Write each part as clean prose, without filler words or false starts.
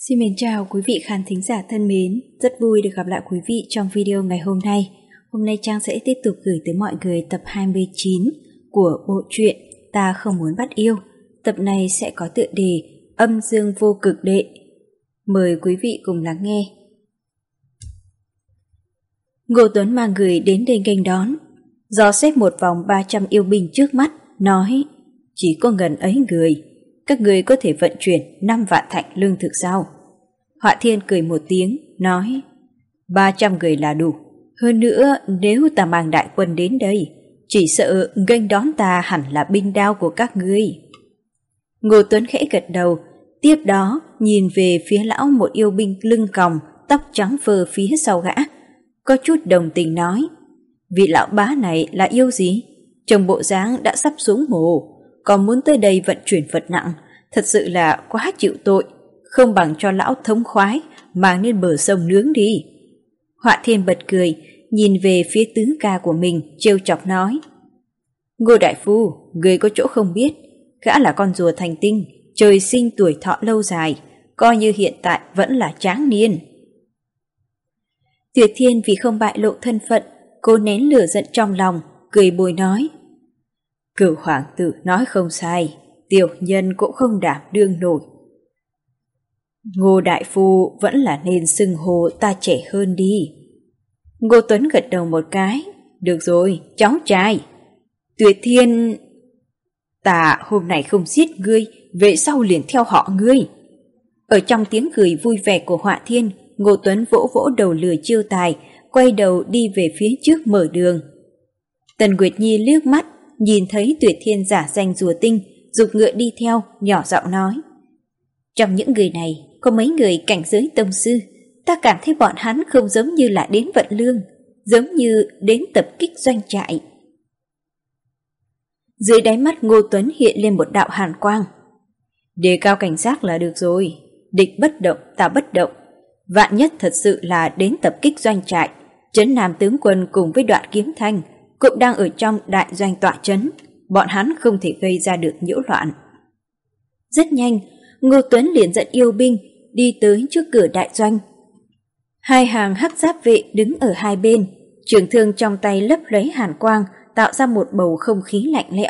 Xin mến chào quý vị khán thính giả thân mến, rất vui được gặp lại quý vị trong video ngày hôm nay. Hôm nay Trang sẽ tiếp tục gửi tới mọi người tập 29 của bộ truyện Ta Không Muốn Bắt Yêu. Tập này sẽ có tựa đề Âm Dương Vô Cực Đệ. Mời quý vị cùng lắng nghe. Ngô Tuấn mang người đến đây nghênh đón, dò xét một vòng 300 yêu binh trước mắt, nói: chỉ có gần ấy người, các người có thể vận chuyển 5 vạn thạch lương thực sao? Họa Thiên cười một tiếng, nói: 300 người là đủ. Hơn nữa, nếu ta mang đại quân đến đây, chỉ sợ nghênh đón ta hẳn là binh đao của các ngươi. Ngô Tuấn khẽ gật đầu, tiếp đó nhìn về phía lão một yêu binh lưng còng, tóc trắng phơ phía sau gã, có chút đồng tình nói: vị lão bá này là yêu gì? Trông bộ dáng đã sắp xuống mồ, còn muốn tới đây vận chuyển vật nặng, thật sự là quá chịu tội, không bằng cho lão thống khoái mang lên bờ sông nướng đi. Họa Thiên bật cười, nhìn về phía tứ ca của mình, trêu chọc nói: Ngô đại phu, người có chỗ không biết, gã là con rùa thành tinh, trời sinh tuổi thọ lâu dài, coi như hiện tại vẫn là tráng niên. Tuyệt Thiên vì không bại lộ thân phận, cố nén lửa giận trong lòng, cười bồi nói: Cửu hoàng tử nói không sai, tiểu nhân cũng không đảm đương nổi. Ngô đại phu vẫn là nên xưng hô ta trẻ hơn đi. Ngô Tuấn gật đầu một cái: được rồi, cháu trai. Tuyệt Thiên: ta hôm nay không giết ngươi, về sau liền theo họ ngươi. Ở trong tiếng cười vui vẻ của Họa Thiên, Ngô Tuấn vỗ vỗ đầu lừa chiêu tài, quay đầu đi về phía trước mở đường. Tần Nguyệt Nhi liếc mắt, nhìn thấy Tuyệt Thiên giả danh rùa tinh, giục ngựa đi theo, nhỏ giọng nói: trong những người này có mấy người cảnh giới tông sư, ta cảm thấy bọn hắn không giống như là đến vận lương, giống như đến tập kích doanh trại. Dưới đáy mắt Ngô Tuấn hiện lên một đạo hàn quang: đề cao cảnh giác là được rồi, địch bất động ta bất động, vạn nhất thật sự là đến tập kích doanh trại, Trấn Nam tướng quân cùng với Đoạn Kiếm Thanh cũng đang ở trong đại doanh tọa trấn, bọn hắn không thể gây ra được nhiễu loạn. Rất nhanh, Ngô Tuấn liền dẫn yêu binh đi tới trước cửa đại doanh. Hai hàng hắc giáp vệ đứng ở hai bên, trường thương trong tay lấp lấy hàn quang, tạo ra một bầu không khí lạnh lẽo.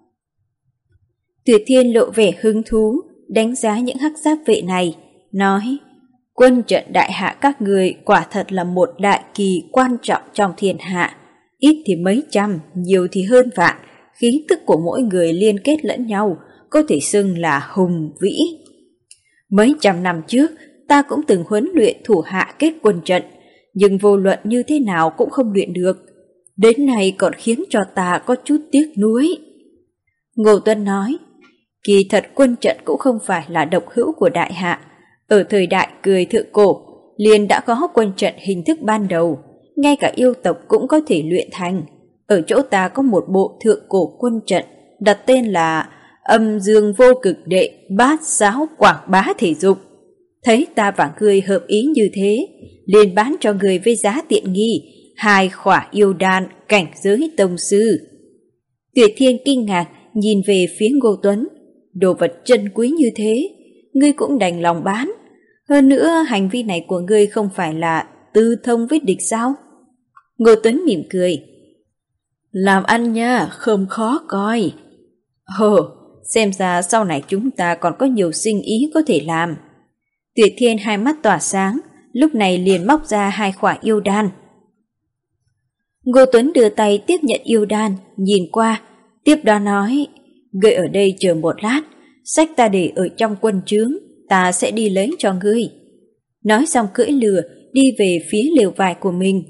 Tuyệt Thiên lộ vẻ hứng thú, đánh giá những hắc giáp vệ này, nói: quân trận đại hạ các người quả thật là một đại kỳ quan trọng trong thiên hạ, ít thì mấy trăm, nhiều thì hơn vạn, khí tức của mỗi người liên kết lẫn nhau, có thể xưng là hùng vĩ. Mấy trăm năm trước, ta cũng từng huấn luyện thủ hạ kết quân trận, nhưng vô luận như thế nào cũng không luyện được. Đến nay còn khiến cho ta có chút tiếc nuối. Ngô Tuấn nói: kỳ thật quân trận cũng không phải là độc hữu của đại hạ. Ở thời đại Cười Thượng Cổ, liền đã có quân trận hình thức ban đầu, ngay cả yêu tộc cũng có thể luyện thành. Ở chỗ ta có một bộ thượng cổ quân trận, đặt tên là Âm Dương Vô Cực Đệ Bát Giáo Quảng Bá Thể Dục. Thấy ta và ngươi hợp ý như thế, liền bán cho người với giá tiện nghi 2 khỏa yêu đan cảnh giới tông sư. Tuyệt Thiên kinh ngạc nhìn về phía Ngô Tuấn: đồ vật chân quý như thế, ngươi cũng đành lòng bán. Hơn nữa hành vi này của ngươi không phải là tư thông với địch sao? Ngô Tuấn mỉm cười: làm ăn nha, không khó coi. Xem ra sau này chúng ta còn có nhiều sinh ý có thể làm. Tuyệt Thiên hai mắt tỏa sáng, lúc này liền móc ra 2 khỏa yêu đan. Ngô Tuấn đưa tay tiếp nhận yêu đan, nhìn qua, tiếp đó nói: ngươi ở đây chờ một lát, sách ta để ở trong quân trướng, ta sẽ đi lấy cho ngươi. Nói xong cưỡi lừa đi về phía lều vải của mình.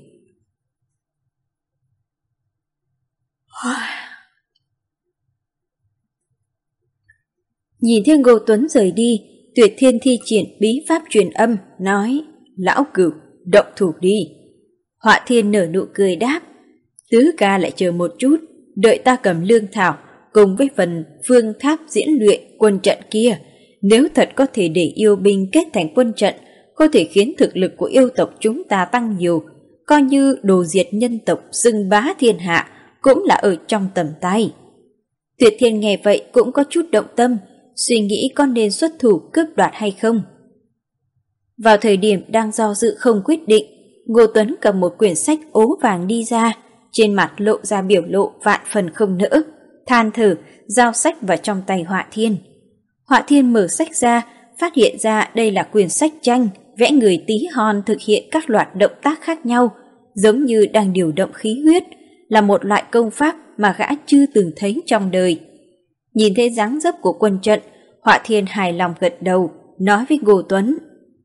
Nhìn thấy Ngô Tuấn rời đi, Tuyệt Thiên thi triển bí pháp truyền âm, nói: lão cửu, động thủ đi. Họa Thiên nở nụ cười đáp: tứ ca lại chờ một chút, đợi ta cầm lương thảo cùng với phần phương tháp diễn luyện quân trận kia. Nếu thật có thể để yêu binh kết thành quân trận, có thể khiến thực lực của yêu tộc chúng ta tăng nhiều, coi như đồ diệt nhân tộc xưng bá thiên hạ cũng là ở trong tầm tay. Tuyệt Thiên nghe vậy cũng có chút động tâm, suy nghĩ có nên xuất thủ cướp đoạt hay không. Vào thời điểm đang do dự không quyết định, Ngô Tuấn cầm một quyển sách ố vàng đi ra, trên mặt lộ ra biểu lộ vạn phần không nỡ, than thở, giao sách vào trong tay Họa Thiên. Họa Thiên mở sách ra, phát hiện ra đây là quyển sách tranh, vẽ người tí hon thực hiện các loạt động tác khác nhau, giống như đang điều động khí huyết, là một loại công pháp mà gã chưa từng thấy trong đời. Nhìn thấy dáng dấp của quân trận, Họa Thiên hài lòng gật đầu, nói với Ngô Tuấn: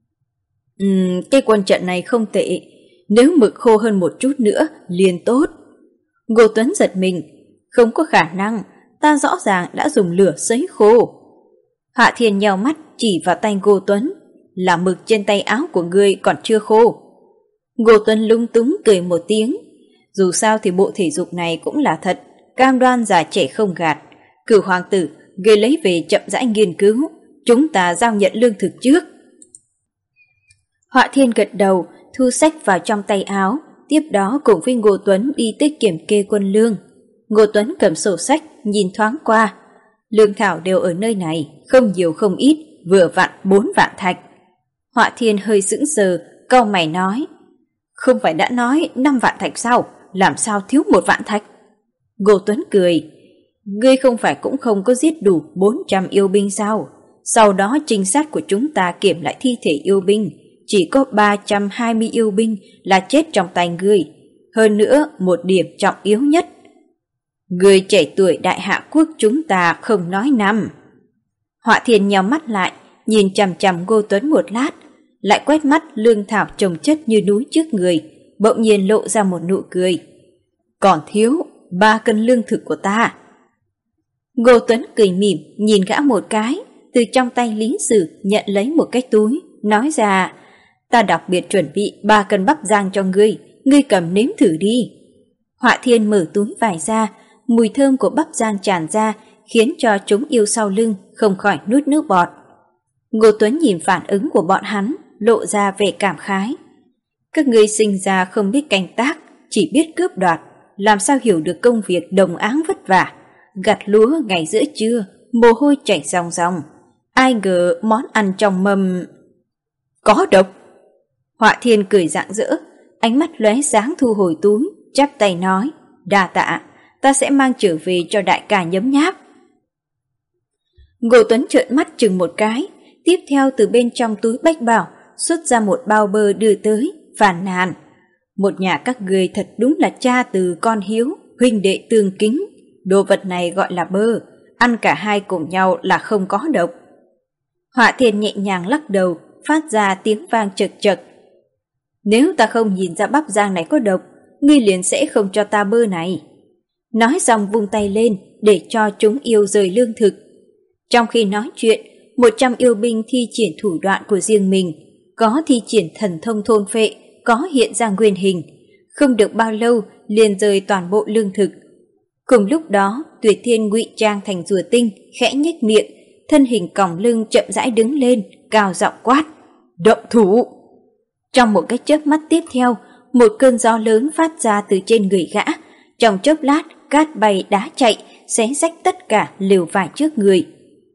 cái quân trận này không tệ, nếu mực khô hơn một chút nữa liền tốt. Ngô Tuấn giật mình: không có khả năng, ta rõ ràng đã dùng lửa sấy khô. Họa Thiên nheo mắt chỉ vào tay Ngô Tuấn: là mực trên tay áo của ngươi còn chưa khô. Ngô Tuấn lung túng cười một tiếng: dù sao thì bộ thể dục này cũng là thật, cam đoan già trẻ không gạt. Cửu hoàng tử, ngươi lấy về chậm rãi nghiên cứu, chúng ta giao nhận lương thực trước. Họa Thiên gật đầu, thu sách vào trong tay áo, tiếp đó cùng với Ngô Tuấn đi tới kiểm kê quân lương. Ngô Tuấn cầm sổ sách, nhìn thoáng qua. Lương thảo đều ở nơi này, không nhiều không ít, vừa vặn 4 vạn thạch. Họa Thiên hơi sững sờ, cau mày nói: không phải đã nói 5 vạn thạch sao, làm sao thiếu 1 vạn thạch? Ngô Tuấn cười: ngươi không phải cũng không có giết đủ 400 yêu binh sao? Sau đó trinh sát của chúng ta kiểm lại thi thể yêu binh, chỉ có 320 yêu binh là chết trong tay ngươi. Hơn nữa, một điểm trọng yếu nhất, người trẻ tuổi đại hạ quốc chúng ta không nói năm. Họa Thiên nhắm mắt lại, nhìn chằm chằm Ngô Tuấn một lát, lại quét mắt lương thảo chồng chất như núi trước người, bỗng nhiên lộ ra một nụ cười: còn thiếu 3 cân lương thực của ta. Ngô Tuấn cười mỉm nhìn gã một cái, từ trong tay Lý Sử nhận lấy một cái túi, nói ra: ta đặc biệt chuẩn bị 3 cân bắp rang cho ngươi, ngươi cầm nếm thử đi. Họa Thiên mở túi vải ra, mùi thơm của bắp rang tràn ra, khiến cho chúng yêu sau lưng không khỏi nuốt nước bọt. Ngô Tuấn nhìn phản ứng của bọn hắn, lộ ra vẻ cảm khái: các ngươi sinh ra không biết canh tác, chỉ biết cướp đoạt, làm sao hiểu được công việc đồng áng vất vả, gặt lúa ngày giữa trưa, mồ hôi chảy ròng ròng. Ai ngờ món ăn trong mâm có độc. Họa Thiên cười rạng rỡ, ánh mắt lóe sáng thu hồi túi, chắp tay nói: đa tạ, ta sẽ mang trở về cho đại ca nhấm nháp. Ngô Tuấn trợn mắt chừng một cái, tiếp theo từ bên trong túi bách bảo xuất ra một bao bơ đưa tới, phàn nàn: một nhà các ngươi thật đúng là cha từ con hiếu, huynh đệ tương kính. Đồ vật này gọi là bơ, ăn cả hai cùng nhau là không có độc. Họa Thiên nhẹ nhàng lắc đầu, phát ra tiếng vang chật chật: nếu ta không nhìn ra bắp rang này có độc, ngươi liền sẽ không cho ta bơ này. Nói xong vung tay lên để cho chúng yêu rời lương thực. Trong khi nói chuyện, 100 yêu binh thi triển thủ đoạn của riêng mình, có thi triển thần thông thôn phệ, có hiện ra nguyên hình. Không được bao lâu liền rời toàn bộ lương thực. Cùng lúc đó, Tuyệt Thiên ngụy trang thành rùa tinh, khẽ nhếch miệng, thân hình còng lưng chậm rãi đứng lên, cao giọng quát: động thủ! Trong một cái chớp mắt tiếp theo, một cơn gió lớn phát ra từ trên người gã. Trong chốc lát, cát bay đá chạy, xé rách tất cả lều vải trước người.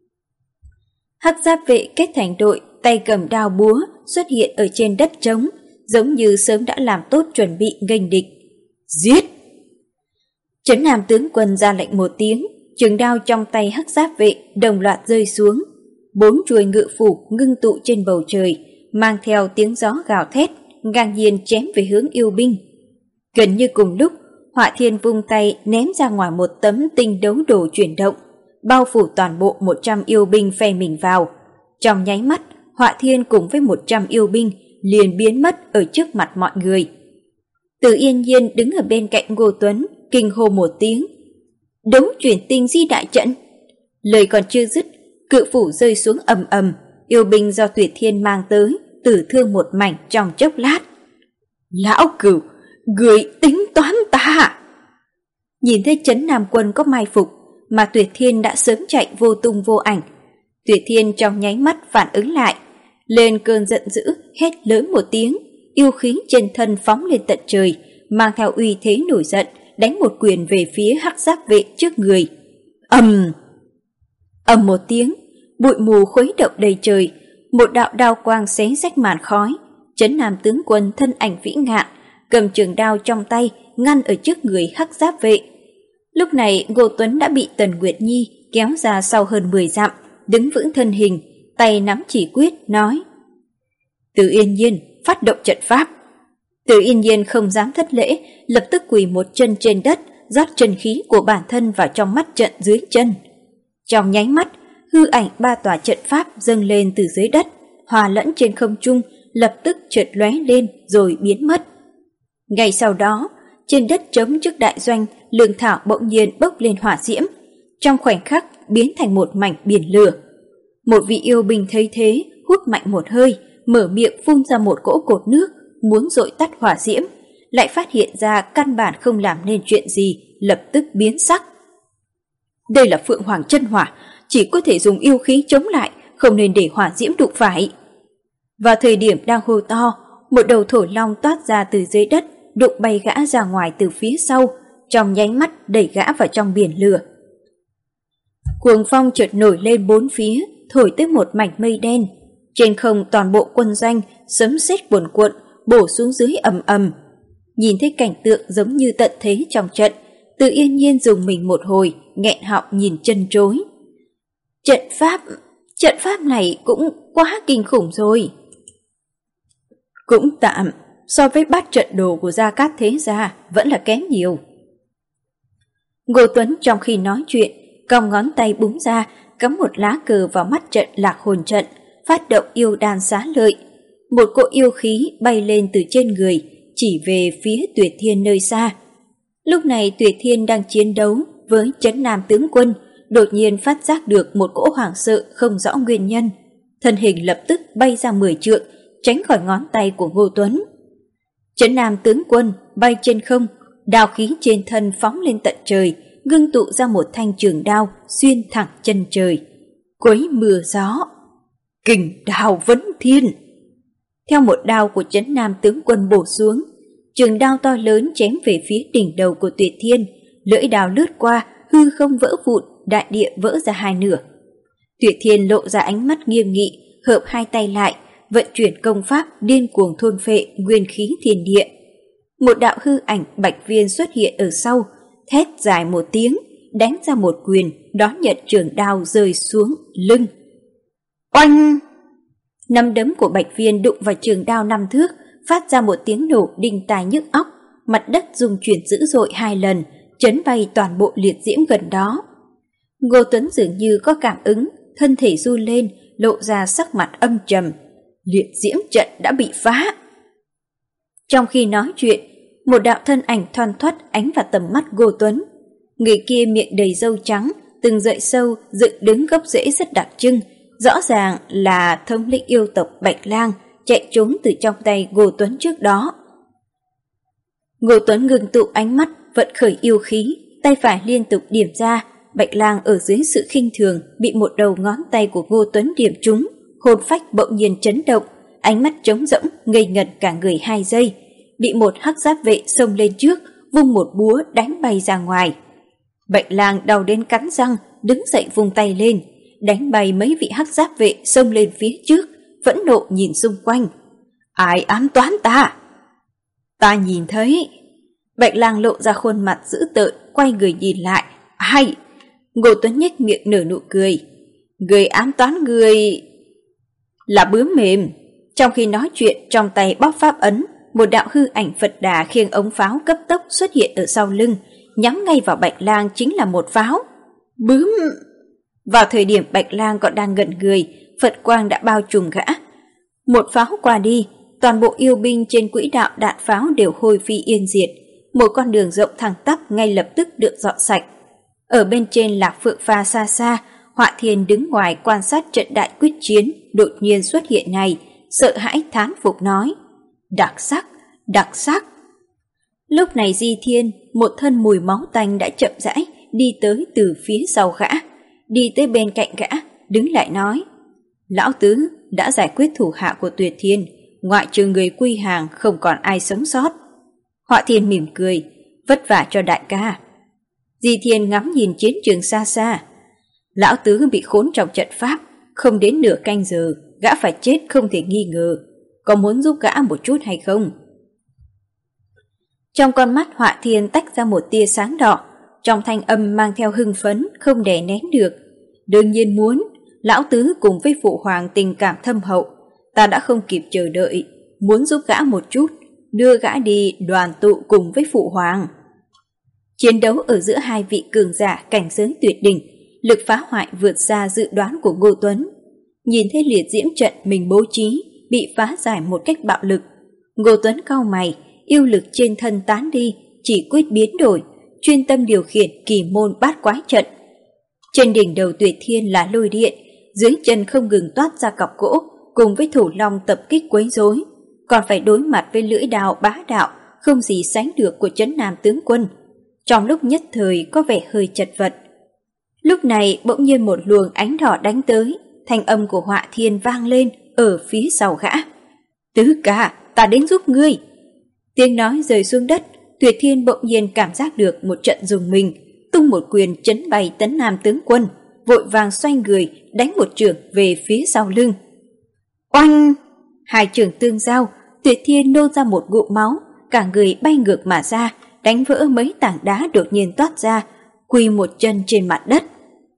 Hắc giáp vệ kết thành đội, tay cầm đao búa, xuất hiện ở trên đất trống, giống như sớm đã làm tốt chuẩn bị nghênh địch. Giết! Trấn Nam tướng quân ra lệnh một tiếng, trường đao trong tay hắc giáp vệ đồng loạt rơi xuống. 4 chuôi ngự phủ ngưng tụ trên bầu trời, mang theo tiếng gió gào thét, ngang nhiên chém về hướng yêu binh. Gần như cùng lúc, Họa Thiên vung tay ném ra ngoài một tấm tinh đấu đồ chuyển động, bao phủ toàn bộ 100 yêu binh phe mình vào. Trong nháy mắt, Họa Thiên cùng với 100 yêu binh liền biến mất ở trước mặt mọi người. Từ Yên Nhiên đứng ở bên cạnh Ngô Tuấn, kinh hô một tiếng: đấu chuyển tinh di đại trận! Lời còn chưa dứt, cự phủ rơi xuống ầm ầm, yêu binh do Tuyệt Thiên mang tới tử thương một mảnh trong chốc lát. Lão Cửu, người tính toán ta! Nhìn thấy Trấn Nam quân có mai phục, mà Tuyệt Thiên đã sớm chạy vô tung vô ảnh. Tuyệt Thiên trong nháy mắt phản ứng lại, lên cơn giận dữ, hét lớn một tiếng, yêu khí trên thân phóng lên tận trời, mang theo uy thế nổi giận, đánh một quyền về phía hắc giáp vệ trước người. Ầm một tiếng, bụi mù khuấy động đầy trời, một đạo đao quang xé rách màn khói, Trấn Nam tướng quân thân ảnh vĩ ngạn, cầm trường đao trong tay ngăn ở trước người hắc giáp vệ. Lúc này Ngô Tuấn đã bị Tần Nguyệt Nhi kéo ra sau hơn 10 dặm, đứng vững thân hình, tay nắm chỉ quyết, nói: Từ Yên Nhiên, phát động trận pháp. Từ Yên Nhiên không dám thất lễ, lập tức quỳ một chân trên đất, rót chân khí của bản thân vào trong mắt trận dưới chân. Trong nháy mắt, hư ảnh 3 tòa trận pháp dâng lên từ dưới đất, hòa lẫn trên không trung, lập tức chợt lóe lên rồi biến mất. Ngay sau đó, trên đất trống trước đại doanh, lương thảo bỗng nhiên bốc lên hỏa diễm, trong khoảnh khắc biến thành một mảnh biển lửa. Một vị yêu binh thấy thế, hút mạnh một hơi, mở miệng phun ra một cỗ cột nước, muốn dội tắt hỏa diễm, lại phát hiện ra căn bản không làm nên chuyện gì, lập tức biến sắc. Đây là Phượng Hoàng chân hỏa, chỉ có thể dùng yêu khí chống lại, không nên để hỏa diễm đụng phải. Vào thời điểm đang hô to, một đầu thổ long toát ra từ dưới đất, đụng bay gã ra ngoài từ phía sau, trong nháy mắt đẩy gã vào trong biển lửa. Cuồng phong chợt nổi lên bốn phía, thổi tới một mảnh mây đen. Trên không toàn bộ quân doanh sấm sét cuồn cuộn bổ xuống dưới ầm ầm. Nhìn thấy cảnh tượng giống như tận thế trong trận, Từ Yên Nhiên dùng mình một hồi, nghẹn họng nhìn chân chối. Trận pháp này cũng quá kinh khủng rồi. Cũng tạm, so với bát trận đồ của Gia Cát Thế Gia vẫn là kém nhiều. Ngô Tuấn trong khi nói chuyện, cong ngón tay búng ra, cắm một lá cờ vào mắt trận Lạc Hồn trận, phát động yêu đan xá lợi. Một cỗ yêu khí bay lên từ trên người, chỉ về phía Tuyệt Thiên nơi xa. Lúc này Tuyệt Thiên đang chiến đấu với Trấn Nam tướng quân, đột nhiên phát giác được một cỗ hoảng sợ không rõ nguyên nhân. Thân hình lập tức bay ra 10 trượng, tránh khỏi ngón tay của Ngô Tuấn. Trấn Nam tướng quân bay trên không, đao khí trên thân phóng lên tận trời, ngưng tụ ra một thanh trường đao xuyên thẳng chân trời. Quấy mưa gió, kình đao vấn thiên. Theo một đao của Trấn Nam tướng quân bổ xuống, trường đao to lớn chém về phía đỉnh đầu của Tuyệt Thiên, lưỡi đao lướt qua, hư không vỡ vụn, đại địa vỡ ra hai nửa. Tuyệt Thiên lộ ra ánh mắt nghiêm nghị, hợp hai tay lại, vận chuyển công pháp điên cuồng thôn phệ nguyên khí thiên địa. Một đạo hư ảnh bạch viên xuất hiện ở sau, thét dài một tiếng, đánh ra một quyền, đón nhận trường đao rơi xuống lưng. Oanh! Nắm đấm của bạch viên đụng vào trường đao 5 thước, phát ra một tiếng nổ đinh tai nhức óc, mặt đất rung chuyển dữ dội 2 lần, chấn bay toàn bộ liệt diễm gần đó. Ngô Tuấn dường như có cảm ứng, thân thể run lên, lộ ra sắc mặt âm trầm. Liệt diễm trận đã bị phá. Trong khi nói chuyện, một đạo thân ảnh thoăn thoắt ánh vào tầm mắt Ngô Tuấn. Người kia miệng đầy râu trắng, từng dậy sâu dựng đứng gốc rễ rất đặc trưng, rõ ràng là thống lĩnh yêu tộc Bạch Lang chạy trốn từ trong tay Ngô Tuấn trước đó. Ngô Tuấn ngừng tụ ánh mắt, vận khởi yêu khí, tay phải liên tục điểm ra. Bạch Lang ở dưới sự khinh thường bị một đầu ngón tay của Ngô Tuấn điểm trúng, hồn phách bỗng nhiên chấn động, ánh mắt trống rỗng, ngây ngẩn cả người 2 giây, bị một hắc giáp vệ xông lên trước, vung một búa đánh bay ra ngoài. Bạch Lang đau đến cắn răng, đứng dậy vung tay lên, đánh bay mấy vị hắc giáp vệ xông lên phía trước, phẫn nộ nhìn xung quanh. Ai ám toán ta? Ta nhìn thấy. Bạch Lang lộ ra khuôn mặt dữ tợn, quay người nhìn lại. Ai? Ngô Tuấn nhếch miệng nở nụ cười. Người ám toán người là bướm mềm. Trong khi nói chuyện, trong tay bóp pháp ấn, một đạo hư ảnh Phật Đà khiêng ống pháo cấp tốc xuất hiện ở sau lưng, nhắm ngay vào Bạch Lang chính là một pháo. Bướm! Vào thời điểm Bạch Lang còn đang ngẩn người, Phật quang đã bao trùm gã. Một pháo qua đi, toàn bộ yêu binh trên quỹ đạo đạn pháo đều hôi phi yên diệt. Một con đường rộng thẳng tắp ngay lập tức được dọn sạch. Ở bên trên Lạc Phượng Pha xa xa, Họa Thiên đứng ngoài quan sát trận đại quyết chiến, đột nhiên xuất hiện này, sợ hãi thán phục nói. Đặc sắc, đặc sắc. Lúc này Di Thiên, một thân mùi máu tanh đã chậm rãi, đi tới từ phía sau gã, đi tới bên cạnh gã, đứng lại nói. Lão Tứ đã giải quyết thủ hạ của Tuyệt Thiên, ngoại trừ người quy hàng không còn ai sống sót. Họa Thiên mỉm cười, vất vả cho đại ca. Di Thiên ngắm nhìn chiến trường xa xa. Lão Tứ bị khốn trong trận pháp, không đến nửa canh giờ gã phải chết không thể nghi ngờ. Có muốn giúp gã một chút hay không? Trong con mắt Họa Thiên tách ra một tia sáng đỏ, trong thanh âm mang theo hưng phấn không đè nén được. Đương nhiên muốn, lão tứ cùng với phụ hoàng tình cảm thâm hậu, ta đã không kịp chờ đợi, muốn giúp gã một chút, đưa gã đi đoàn tụ cùng với phụ hoàng. Chiến đấu ở giữa hai vị cường giả cảnh giới tuyệt đỉnh, lực phá hoại vượt xa dự đoán của Ngô Tuấn. Nhìn thấy liệt diễm trận mình bố trí bị phá giải một cách bạo lực, Ngô Tuấn cau mày, yêu lực trên thân tán đi, chỉ quyết biến đổi, chuyên tâm điều khiển kỳ môn bát quái trận. Trên đỉnh đầu Tuyệt Thiên là lôi điện, dưới chân không ngừng toát ra cọc gỗ, cùng với thủ long tập kích quấy rối, còn phải đối mặt với lưỡi đao bá đạo không gì sánh được của Trấn Nam tướng quân. Trong lúc nhất thời có vẻ hơi chật vật. Lúc này bỗng nhiên một luồng ánh đỏ đánh tới, thanh âm của Họa Thiên vang lên ở phía sau gã. Tứ ca, ta đến giúp ngươi. Tiếng nói rơi xuống đất, Tuyệt Thiên bỗng nhiên cảm giác được một trận rùng mình, tung một quyền chấn bay Trấn Nam tướng quân, vội vàng xoay người đánh một chưởng về phía sau lưng. Oanh! Hai chưởng tương giao, Tuyệt Thiên nôn ra một ngụm máu, cả người bay ngược mà ra, đánh vỡ mấy tảng đá đột nhiên toát ra, quỳ một chân trên mặt đất.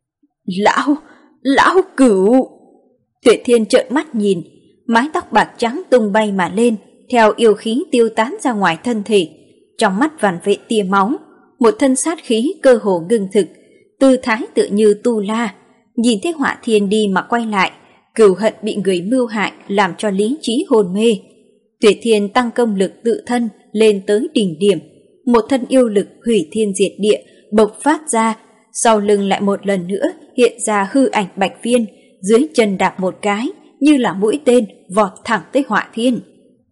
Lão Cửu! Tuyệt Thiên trợn mắt nhìn, mái tóc bạc trắng tung bay mà lên, theo yêu khí tiêu tán ra ngoài thân thể, trong mắt vằn vện tia máu, một thân sát khí cơ hồ ngưng thực, tư thái tựa như tu la. Nhìn thấy Họa Thiên đi mà quay lại, cừu hận bị người mưu hại làm cho lý trí hồn mê. Tuyệt Thiên tăng công lực tự thân lên tới đỉnh điểm, một thân yêu lực hủy thiên diệt địa bộc phát ra, sau lưng lại một lần nữa hiện ra hư ảnh Bạch Viên, dưới chân đạp một cái như là mũi tên vọt thẳng tới Họa Thiên.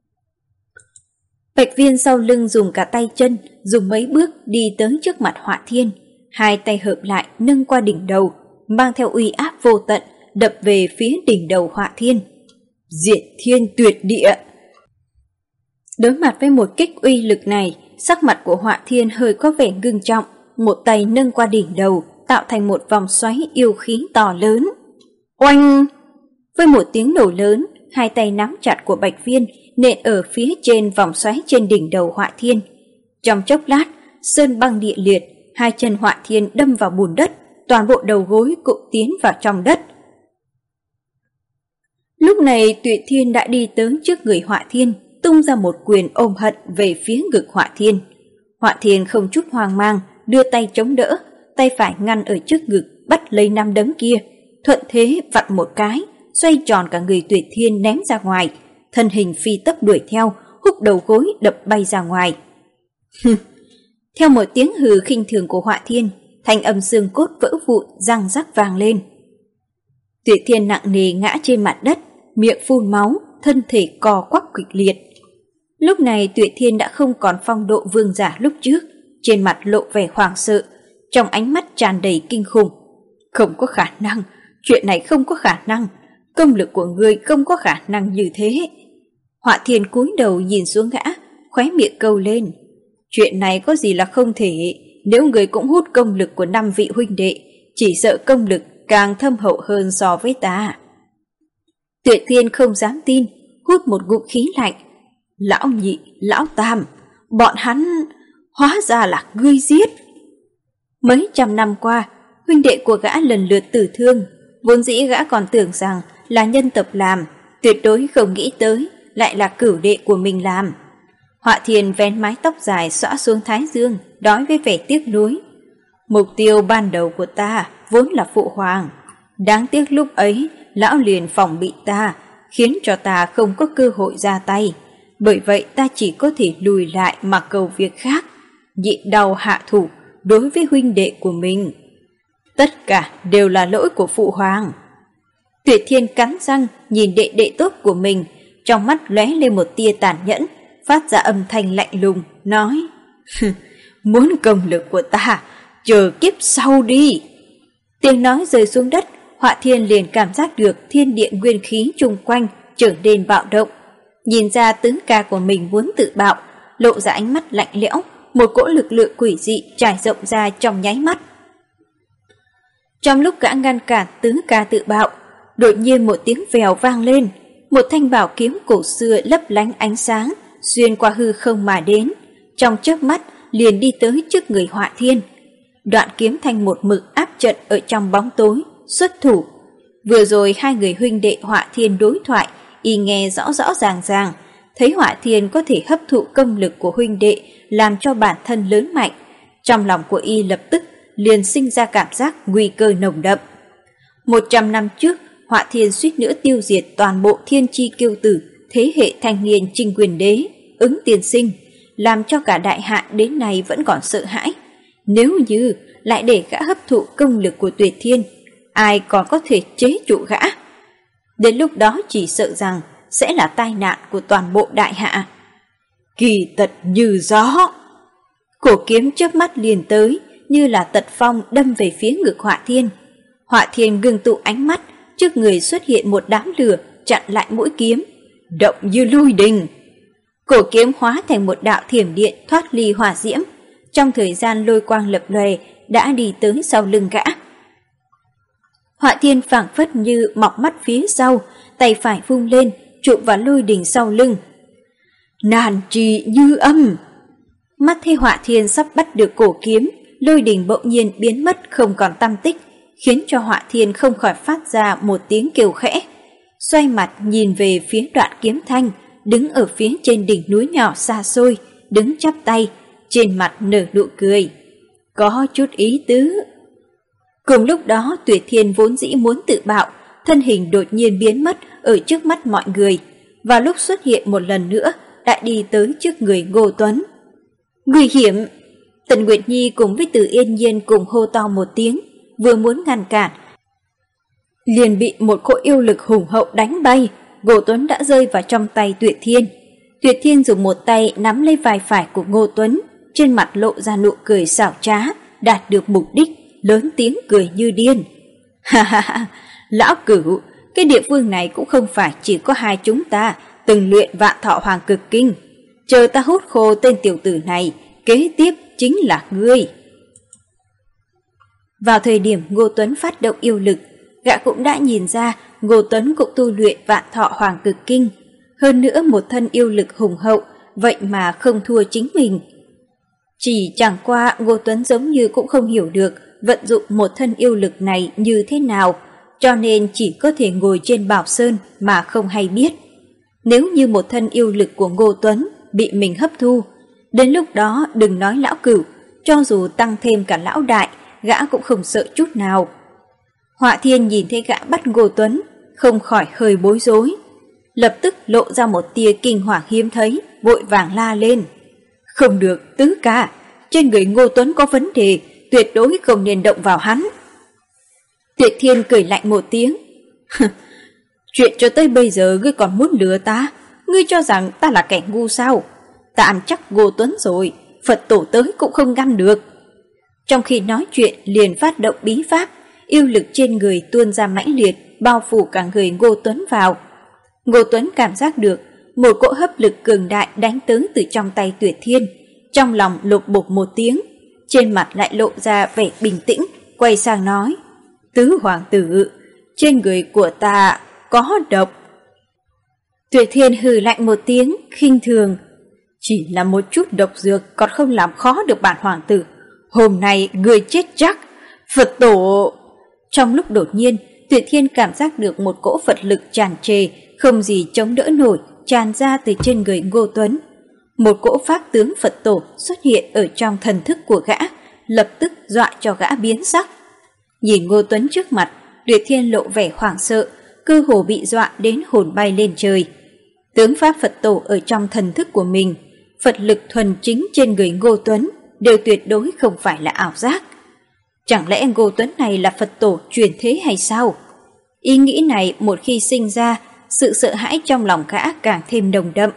Bạch Viên sau lưng dùng cả tay chân, dùng mấy bước đi tới trước mặt Họa Thiên, hai tay hợp lại nâng qua đỉnh đầu, mang theo uy áp vô tận đập về phía đỉnh đầu Họa Thiên. Diệt thiên tuyệt địa! Đối mặt với một kích uy lực này, sắc mặt của Họa Thiên hơi có vẻ ngưng trọng, một tay nâng qua đỉnh đầu, tạo thành một vòng xoáy yêu khí to lớn. Oanh! Với một tiếng nổ lớn, hai tay nắm chặt của Bạch Viên nện ở phía trên vòng xoáy trên đỉnh đầu Họa Thiên. Trong chốc lát, sơn băng địa liệt, hai chân Họa Thiên đâm vào bùn đất, toàn bộ đầu gối cũng tiến vào trong đất. Lúc này Tuyệt Thiên đã đi tới trước người Họa Thiên, tung ra một quyền ôm hận về phía ngực Họa Thiên. Họa Thiên không chút hoang mang, đưa tay chống đỡ, tay phải ngăn ở trước ngực, bắt lấy nắm đấm kia, thuận thế vặn một cái, xoay tròn cả người Tuyệt Thiên ném ra ngoài, thân hình phi tốc đuổi theo, húc đầu gối đập bay ra ngoài. Theo một tiếng hừ khinh thường của Họa Thiên, thanh âm xương cốt vỡ vụn răng rắc vang lên. Tuyệt Thiên nặng nề ngã trên mặt đất, miệng phun máu, thân thể co quắp kịch liệt. Lúc này Tuyệt Thiên đã không còn phong độ vương giả lúc trước, trên mặt lộ vẻ hoảng sợ, trong ánh mắt tràn đầy kinh khủng. Không có khả năng, chuyện này không có khả năng, công lực của ngươi không có khả năng như thế. Họa Thiên cúi đầu nhìn xuống gã, khóe miệng câu lên. Chuyện này có gì là không thể, nếu ngươi cũng hút công lực của 5 vị huynh đệ, chỉ sợ công lực càng thâm hậu hơn so với ta. Tuyệt Thiên không dám tin, hút một ngụm khí lạnh. Lão nhị, lão tam, bọn hắn hóa ra là ngươi giết. Mấy trăm năm qua, huynh đệ của gã lần lượt tử thương, vốn dĩ gã còn tưởng rằng là nhân tộc làm, tuyệt đối không nghĩ tới lại là cửu đệ của mình làm. Họa Thiên vén mái tóc dài xõa xuống thái dương, nói với vẻ tiếc nuối. Mục tiêu ban đầu của ta vốn là phụ hoàng, đáng tiếc lúc ấy lão liền phòng bị ta, khiến cho ta không có cơ hội ra tay. Bởi vậy ta chỉ có thể lùi lại mà cầu việc khác, nhịn đau hạ thủ đối với huynh đệ của mình. Tất cả đều là lỗi của phụ hoàng. Tuyệt Thiên cắn răng nhìn đệ đệ tốt của mình, trong mắt lóe lên một tia tàn nhẫn, phát ra âm thanh lạnh lùng, nói: Muốn công lực của ta, chờ kiếp sau đi. Tiếng nói rơi xuống đất, Họa Thiên liền cảm giác được thiên địa nguyên khí chung quanh trở nên bạo động. Nhìn ra tứ ca của mình muốn tự bạo, lộ ra ánh mắt lạnh lẽo, một cỗ lực lượng quỷ dị trải rộng ra trong nháy mắt. Trong lúc gã ngăn cản tứ ca tự bạo, đột nhiên một tiếng vèo vang lên, một thanh bảo kiếm cổ xưa lấp lánh ánh sáng xuyên qua hư không mà đến, trong chớp mắt liền đi tới trước người Họa Thiên. Đoạn kiếm thanh một mực áp trận ở trong bóng tối, xuất thủ. Vừa rồi hai người huynh đệ Họa Thiên đối thoại, y nghe rõ rõ ràng ràng, thấy Họa Thiên có thể hấp thụ công lực của huynh đệ làm cho bản thân lớn mạnh. Trong lòng của y lập tức liền sinh ra cảm giác nguy cơ nồng đậm. 100 năm trước, Họa Thiên suýt nữa tiêu diệt toàn bộ Thiên Chi Kiêu Tử, thế hệ thanh niên Trinh Quyền Đế, Ứng Tiên Sinh, làm cho cả đại hạ đến nay vẫn còn sợ hãi. Nếu như lại để gã hấp thụ công lực của Tuyệt Thiên, ai còn có thể chế trụ gã? Đến lúc đó chỉ sợ rằng sẽ là tai nạn của toàn bộ đại hạ. Kỳ tật như gió. Cổ kiếm chớp mắt liền tới, như là tật phong đâm về phía ngực Họa Thiên. Họa Thiên ngưng tụ ánh mắt, trước người xuất hiện một đám lửa chặn lại mũi kiếm, động như lôi đình. Cổ kiếm hóa thành một đạo thiểm điện thoát ly hỏa diễm, trong thời gian lôi quang lập lòe đã đi tới sau lưng gã. Họa Thiên phảng phất như mọc mắt phía sau, tay phải vung lên chụp vào lôi đình sau lưng. Nàn trì như âm. Mắt thấy Họa Thiên sắp bắt được cổ kiếm, lôi đình bỗng nhiên biến mất không còn tăm tích, khiến cho Họa Thiên không khỏi phát ra một tiếng kêu khẽ. Xoay mặt nhìn về phía Đoạn Kiếm Thanh, đứng ở phía trên đỉnh núi nhỏ xa xôi, đứng chắp tay, trên mặt nở nụ cười. Có chút ý tứ. Cùng lúc đó Tuyệt Thiên vốn dĩ muốn tự bạo, thân hình đột nhiên biến mất ở trước mắt mọi người, và lúc xuất hiện một lần nữa đã đi tới trước người Ngô Tuấn. Nguy hiểm! Tần Nguyệt Nhi cùng với Từ Yên Nhiên cùng hô to một tiếng, vừa muốn ngăn cản, liền bị một cỗ yêu lực hùng hậu đánh bay. Ngô Tuấn đã rơi vào trong tay Tuyệt Thiên. Tuyệt Thiên dùng một tay nắm lấy vai phải của Ngô Tuấn, trên mặt lộ ra nụ cười xảo trá, đạt được mục đích, lớn tiếng cười như điên. Ha ha ha, lão Cửu, cái địa phương này cũng không phải chỉ có hai chúng ta từng luyện Vạn Thọ Hoàng Cực Kinh. Chờ ta hút khô tên tiểu tử này, kế tiếp chính là ngươi. Vào thời điểm Ngô Tuấn phát động yêu lực, gã cũng đã nhìn ra Ngô Tuấn cũng tu luyện Vạn Thọ Hoàng Cực Kinh. Hơn nữa một thân yêu lực hùng hậu, vậy mà không thua chính mình. Chỉ chẳng qua Ngô Tuấn giống như cũng không hiểu được vận dụng một thân yêu lực này như thế nào, cho nên chỉ có thể ngồi trên bảo sơn mà không hay biết. Nếu như một thân yêu lực của Ngô Tuấn bị mình hấp thu, đến lúc đó đừng nói lão Cửu, cho dù tăng thêm cả lão đại, gã cũng không sợ chút nào. Họa Thiên nhìn thấy gã bắt Ngô Tuấn, không khỏi hơi bối rối, lập tức lộ ra một tia kinh hoàng hiếm thấy, vội vàng la lên. Không được, tứ ca, trên người Ngô Tuấn có vấn đề, tuyệt đối không nên động vào hắn. Tuyệt Thiên cười lạnh một tiếng. Chuyện cho tới bây giờ ngươi còn muốn lừa ta? Ngươi cho rằng ta là kẻ ngu sao? Ta ăn chắc Ngô Tuấn rồi, Phật tổ tới cũng không ngăn được. Trong khi nói chuyện liền phát động bí pháp, yêu lực trên người tuôn ra mãnh liệt, bao phủ cả người Ngô Tuấn vào. Ngô Tuấn cảm giác được một cỗ hấp lực cường đại đánh tới từ trong tay Tuyệt Thiên, trong lòng lục bục một tiếng, trên mặt lại lộ ra vẻ bình tĩnh, quay sang nói: Tứ hoàng tử, trên người của ta có độc. Tuyệt Thiên hừ lạnh một tiếng, khinh thường: Chỉ là một chút độc dược còn không làm khó được bản hoàng tử, hôm nay người chết chắc. Phật tổ! Trong lúc đột nhiên, Tuyệt Thiên cảm giác được một cỗ Phật lực tràn trề, không gì chống đỡ nổi, tràn ra từ trên người Ngô Tuấn. Một cỗ pháp tướng Phật tổ xuất hiện ở trong thần thức của gã, lập tức dọa cho gã biến sắc. Nhìn Ngô Tuấn trước mặt, Tuyệt Thiên lộ vẻ hoảng sợ, cơ hồ bị dọa đến hồn bay lên trời. Tướng pháp Phật tổ ở trong thần thức của mình, Phật lực thuần chính trên người Ngô Tuấn đều tuyệt đối không phải là ảo giác. Chẳng lẽ Ngô Tuấn này là Phật tổ truyền thế hay sao? Ý nghĩ này một khi sinh ra, sự sợ hãi trong lòng gã càng thêm nồng đậm.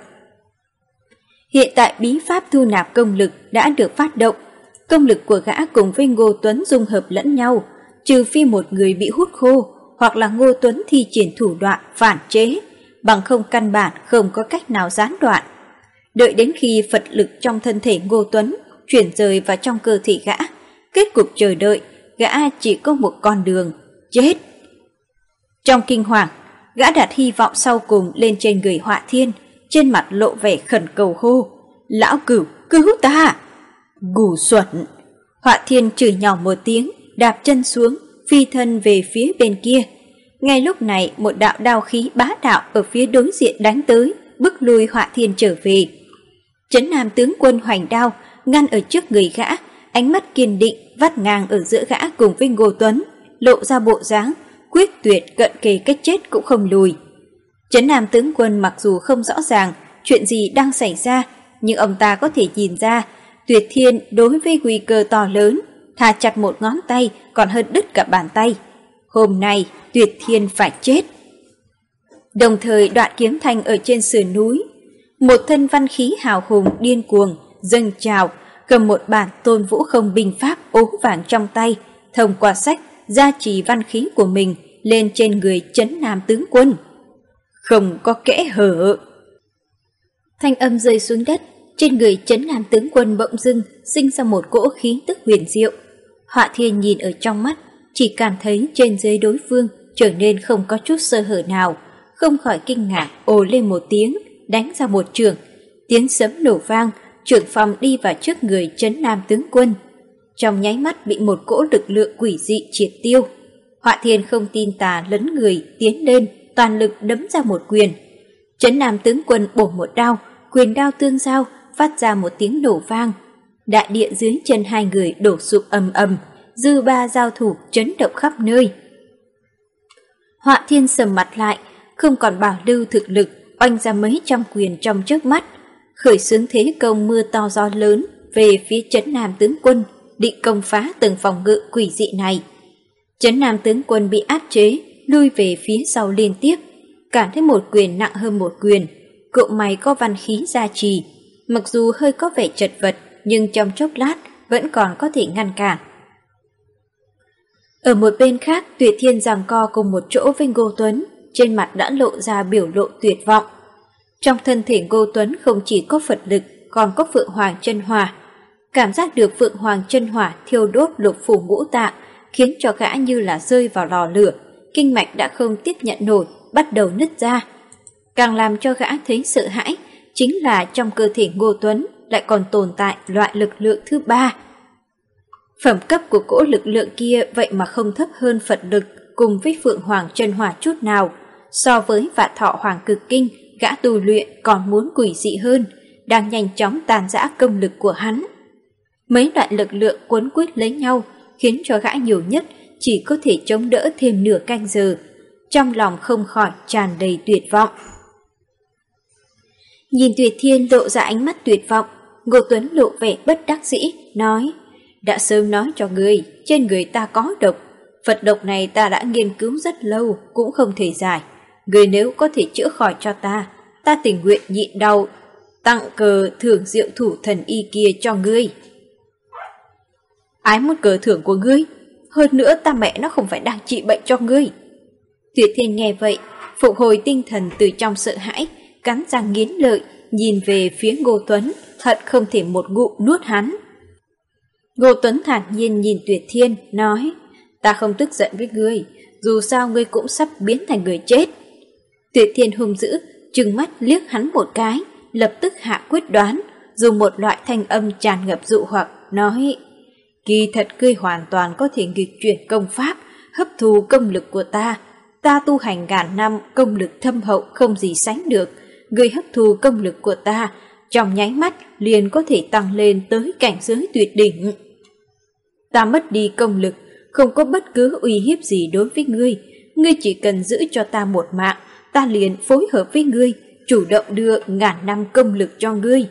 Hiện tại bí pháp thu nạp công lực đã được phát động, công lực của gã cùng với Ngô Tuấn dung hợp lẫn nhau, trừ phi một người bị hút khô, hoặc là Ngô Tuấn thi triển thủ đoạn phản chế, bằng không căn bản không có cách nào gián đoạn. Đợi đến khi Phật lực trong thân thể Ngô Tuấn chuyển rời vào trong cơ thể gã, kết cục chờ đợi, gã chỉ có một con đường, chết. Trong kinh hoàng, gã đặt hy vọng sau cùng lên trên người Họa Thiên, trên mặt lộ vẻ khẩn cầu hô: "Lão Cửu, cứu ta!" Ngu xuẩn! Họa Thiên chửi nhỏ một tiếng, đạp chân xuống, phi thân về phía bên kia. Ngay lúc này, một đạo đao khí bá đạo ở phía đối diện đánh tới, bức lui Họa Thiên trở về. Trấn Nam tướng quân hoành đao ngăn ở trước người gã, ánh mắt kiên định vắt ngang ở giữa gã cùng với Ngô Tuấn, lộ ra bộ dáng quyết tuyệt cận kề cách chết cũng không lùi. Trấn Nam tướng quân mặc dù không rõ ràng chuyện gì đang xảy ra, nhưng ông ta có thể nhìn ra Tuyệt Thiên đối với nguy cơ to lớn, thà chặt một ngón tay còn hơn đứt cả bàn tay. Hôm nay Tuyệt Thiên phải chết. Đồng thời đoạn kiếm thanh ở trên sườn núi, một thân văn khí hào hùng điên cuồng dâng trào, cầm một bản Tôn Vũ Không binh pháp ố vàng trong tay, thông qua sách gia trì văn khí của mình lên trên người Trấn Nam tướng quân. Không có kẽ hở. Thanh âm rơi xuống đất, trên người Trấn Nam tướng quân bỗng dưng sinh ra một cỗ khí tức huyền diệu. Họa Thiên nhìn ở trong mắt, chỉ cảm thấy trên dưới đối phương trở nên không có chút sơ hở nào, không khỏi kinh ngạc ồ lên một tiếng, đánh ra một chưởng. Tiếng sấm nổ vang, chưởng phòng đi vào trước người Trấn Nam tướng quân. Trong nháy mắt bị một cỗ lực lượng quỷ dị triệt tiêu. Họa Thiên không tin tà lấn người tiến lên, toàn lực đấm ra một quyền. Trấn Nam tướng quân bổ một đao, quyền đao tương giao, phát ra một tiếng nổ vang. Đại địa dưới chân hai người đổ sụp ầm ầm, dư ba giao thủ chấn động khắp nơi. Họa Thiên sầm mặt lại, không còn bảo lưu thực lực, oanh ra mấy trăm quyền trong chớp mắt, khởi xướng thế công mưa to gió lớn về phía Trấn Nam tướng quân, định công phá từng phòng ngự quỷ dị này. Trấn Nam tướng quân bị áp chế, lui về phía sau liên tiếp, cảm thấy một quyền nặng hơn một quyền. Cậu mày có văn khí gia trì, mặc dù hơi có vẻ chật vật, nhưng trong chốc lát vẫn còn có thể ngăn cản. Ở một bên khác, Tuyệt Thiên giằng co cùng một chỗ với Ngô Tuấn, trên mặt đã lộ ra biểu lộ tuyệt vọng. Trong thân thể Ngô Tuấn không chỉ có Phật lực, còn có Phượng Hoàng chân hỏa. Cảm giác được Phượng Hoàng chân hỏa thiêu đốt lục phủ ngũ tạng, khiến cho gã như là rơi vào lò lửa, kinh mạch đã không tiếp nhận nổi, bắt đầu nứt ra. Càng làm cho gã thấy sợ hãi, chính là trong cơ thể Ngô Tuấn lại còn tồn tại loại lực lượng thứ ba. Phẩm cấp của cỗ lực lượng kia vậy mà không thấp hơn Phật lực cùng với Phượng Hoàng chân hỏa chút nào. So với Vạn Thọ Hoàng Cực Kinh, gã tu luyện còn muốn quỷ dị hơn, đang nhanh chóng tàn rã công lực của hắn. Mấy loại lực lượng quấn quýt lấy nhau, khiến cho gã nhiều nhất chỉ có thể chống đỡ thêm nửa canh giờ. Trong lòng không khỏi tràn đầy tuyệt vọng. Nhìn Tuyệt Thiên lộ ra ánh mắt tuyệt vọng, Ngô Tuấn lộ vẻ bất đắc dĩ, nói: đã sớm nói cho ngươi, trên người ta có độc. Phật độc này ta đã nghiên cứu rất lâu, cũng không thể giải. Ngươi nếu có thể chữa khỏi cho ta tình nguyện nhịn đau, tặng cờ thưởng diệu thủ thần y kia cho ngươi. Ái một cờ thưởng của ngươi, hơn nữa ta mẹ nó không phải đang trị bệnh cho ngươi. Tuyệt Thiên nghe vậy, phục hồi tinh thần từ trong sợ hãi, cắn răng nghiến lợi, nhìn về phía Ngô Tuấn, hận không thể một ngụm nuốt hắn. Ngô Tuấn thản nhiên nhìn Tuyệt Thiên, nói: ta không tức giận với ngươi, dù sao ngươi cũng sắp biến thành người chết. Tuyệt Thiên hung dữ, trừng mắt liếc hắn một cái, lập tức hạ quyết đoán, dùng một loại thanh âm tràn ngập dụ hoặc, nói: kỳ thật ngươi hoàn toàn có thể nghịch chuyển công pháp, hấp thu công lực của ta. Ta tu hành ngàn năm, công lực thâm hậu không gì sánh được. Ngươi hấp thu công lực của ta, trong nháy mắt liền có thể tăng lên tới cảnh giới tuyệt đỉnh. Ta mất đi công lực, không có bất cứ uy hiếp gì đối với ngươi. Ngươi chỉ cần giữ cho ta một mạng, ta liền phối hợp với ngươi, chủ động đưa ngàn năm công lực cho ngươi.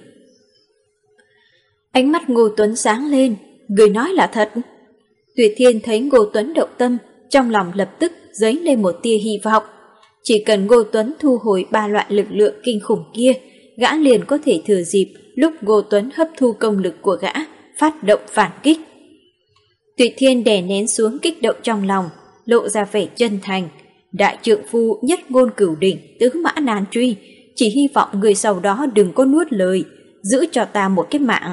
Ánh mắt Ngô Tuấn sáng lên, ngươi nói là thật. Tuyệt Thiên thấy Ngô Tuấn động tâm, trong lòng lập tức dấy lên một tia hy vọng. Chỉ cần Ngô Tuấn thu hồi ba loại lực lượng kinh khủng kia, gã liền có thể thừa dịp lúc Ngô Tuấn hấp thu công lực của gã, phát động phản kích. Tuyệt Thiên đè nén xuống kích động trong lòng, lộ ra vẻ chân thành. Đại trượng phu nhất ngôn cửu đỉnh, tứ mã nan truy, chỉ hy vọng người sau đó đừng có nuốt lời, giữ cho ta một cái mạng.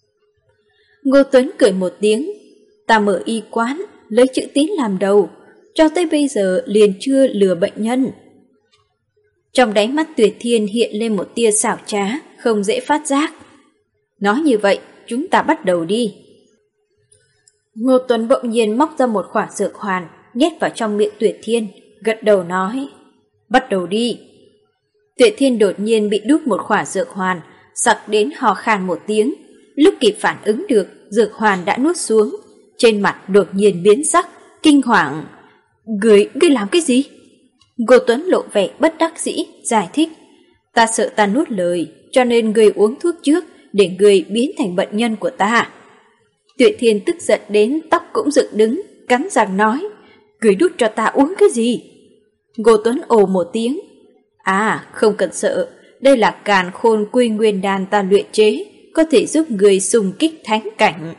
Ngô Tuấn cười một tiếng, ta mở y quán, lấy chữ tín làm đầu. cho tới bây giờ liền chưa lừa bệnh nhân. Trong đáy mắt Tuyệt Thiên hiện lên một tia xảo trá, không dễ phát giác. Nói như vậy, chúng ta bắt đầu đi. Ngô Tuấn bỗng nhiên móc ra một quả dược hoàn, nhét vào trong miệng Tuyệt Thiên, gật đầu nói, bắt đầu đi. Tuyệt Thiên đột nhiên bị đút một quả dược hoàn, sặc đến hò khan một tiếng. Lúc kịp phản ứng được, dược hoàn đã nuốt xuống. Trên mặt đột nhiên biến sắc, kinh hoàng. Ngươi làm cái gì? Ngô Tuấn lộ vẻ bất đắc dĩ, giải thích. Ta sợ ta nuốt lời, cho nên ngươi uống thuốc trước, để ngươi biến thành bệnh nhân của ta. Tuyệt Thiên tức giận đến tóc cũng dựng đứng, cắn răng nói, ngươi đút cho ta uống cái gì? Ngô Tuấn ồ một tiếng. À, không cần sợ, đây là càn khôn quy nguyên đan ta luyện chế, có thể giúp người xung kích thánh cảnh.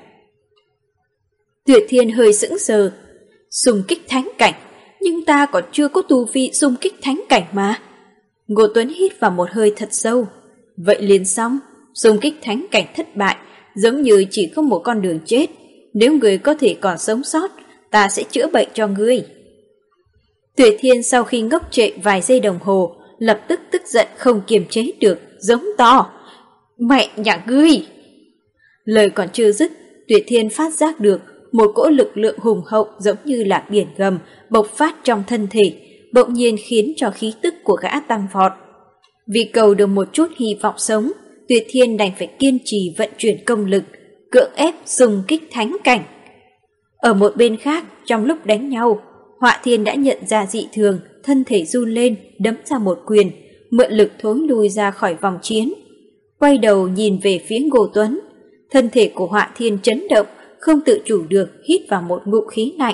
Tuyệt Thiên hơi sững sờ. Xung kích thánh cảnh? Nhưng ta còn chưa có tu vi xung kích thánh cảnh mà. Ngô Tuấn hít vào một hơi thật sâu. Vậy liền xong, xung kích thánh cảnh thất bại, giống như chỉ có một con đường chết. Nếu người có thể còn sống sót, ta sẽ chữa bệnh cho ngươi. Tuyệt Thiên sau khi ngốc trệ vài giây đồng hồ, lập tức tức giận không kiềm chế được, giống to. Mẹ nhà ngươi! Lời còn chưa dứt, Tuyệt Thiên phát giác được một cỗ lực lượng hùng hậu giống như là biển gầm bộc phát trong thân thể, bỗng nhiên khiến cho khí tức của gã tăng vọt. Vì cầu được một chút hy vọng sống, Tuyệt Thiên đành phải kiên trì vận chuyển công lực, cưỡng ép xung kích thánh cảnh. Ở một bên khác, trong lúc đánh nhau, Họa Thiên đã nhận ra dị thường, thân thể run lên, đấm ra một quyền, mượn lực thối lui ra khỏi vòng chiến. Quay đầu nhìn về phía Ngô Tuấn, thân thể của Họa Thiên chấn động, không tự chủ được hít vào một ngụm khí lạnh.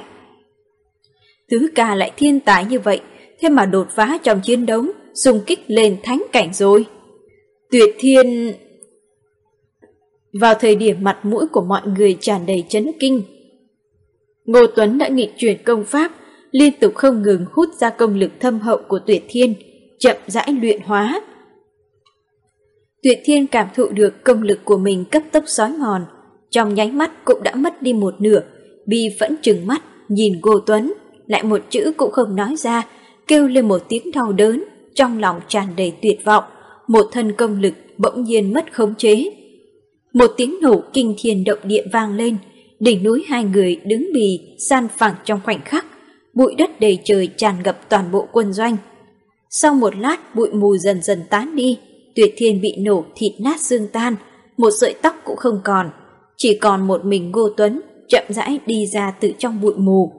Tứ ca lại thiên tài như vậy, thế mà đột phá trong chiến đấu, xung kích lên thánh cảnh rồi. Tuyệt Thiên... Vào thời điểm mặt mũi của mọi người tràn đầy chấn kinh, Ngô Tuấn đã nghịch chuyển công pháp, liên tục không ngừng hút ra công lực thâm hậu của Tuyệt Thiên, chậm rãi luyện hóa. Tuyệt Thiên cảm thụ được công lực của mình cấp tốc xói mòn, trong nháy mắt cũng đã mất đi một nửa, bi phẫn trừng mắt nhìn Ngô Tuấn, lại một chữ cũng không nói ra, kêu lên một tiếng đau đớn, trong lòng tràn đầy tuyệt vọng, một thân công lực bỗng nhiên mất khống chế. Một tiếng nổ kinh thiên động địa vang lên, đỉnh núi hai người đứng bì san phẳng trong khoảnh khắc, bụi đất đầy trời tràn ngập toàn bộ quân doanh. Sau một lát bụi mù dần dần tán đi, Tuyệt Thiên bị nổ thịt nát xương tan, một sợi tóc cũng không còn, chỉ còn một mình Ngô Tuấn chậm rãi đi ra từ trong bụi mù.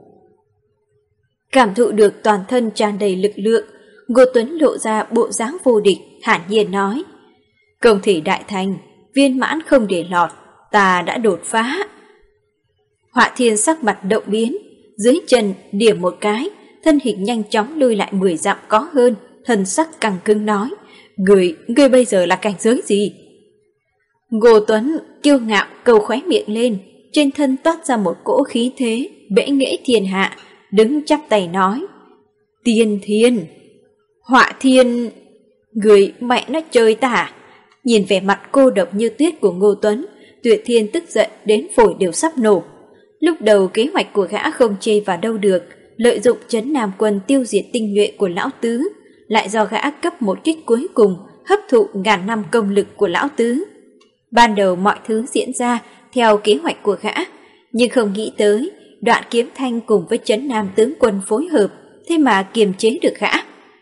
Cảm thụ được toàn thân tràn đầy lực lượng, Ngô Tuấn lộ ra bộ dáng vô địch, thản nhiên nói, công thể đại thành, viên mãn không để lọt, ta đã đột phá. Họa Thiên sắc mặt động biến, dưới chân điểm một cái, thân hình nhanh chóng lùi lại 10 dặm có hơn, thần sắc căng cứng nói, Ngươi bây giờ là cảnh giới gì? Ngô Tuấn kiêu ngạo câu khóe miệng lên, trên thân toát ra một cỗ khí thế, bẽ nghễ thiên hạ, đứng chắp tay nói, Tiên Thiên. Họa Thiên, người mẹ nó chơi ta. Nhìn vẻ mặt cô độc như tuyết của Ngô Tuấn, Tuyệt Thiên tức giận đến phổi đều sắp nổ. Lúc đầu kế hoạch của gã không chê vào đâu được, lợi dụng trấn Nam Quân tiêu diệt tinh nhuệ của Lão Tứ, lại do gã cấp một kích cuối cùng hấp thụ ngàn năm công lực của Lão Tứ. Ban đầu mọi thứ diễn ra theo kế hoạch của gã, nhưng không nghĩ tới Đoạn Kiếm Thanh cùng với trấn Nam tướng quân phối hợp, thế mà kiềm chế được gã.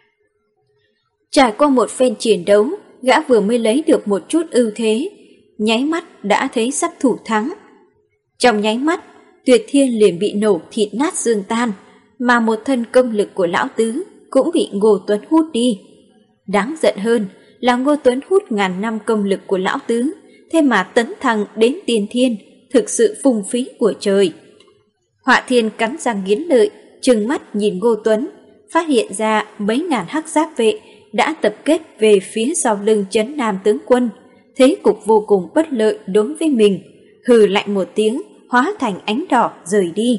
Trải qua một phen chiến đấu, gã vừa mới lấy được một chút ưu thế, nháy mắt đã thấy sắp thủ thắng. Trong nháy mắt, Tuyệt Thiên liền bị nổ thịt nát xương tan, mà một thân công lực của Lão Tứ cũng bị Ngô Tuấn hút đi. Đáng giận hơn là Ngô Tuấn hút ngàn năm công lực của Lão Tứ, thế mà tấn thăng đến tiên thiên, thực sự phung phí của trời. Họa Thiên cắn răng nghiến lợi, trừng mắt nhìn Ngô Tuấn, phát hiện ra mấy ngàn hắc giáp vệ đã tập kết về phía sau lưng trấn Nam tướng quân, thế cục vô cùng bất lợi đối với mình, hừ lạnh một tiếng, hóa thành ánh đỏ rời đi.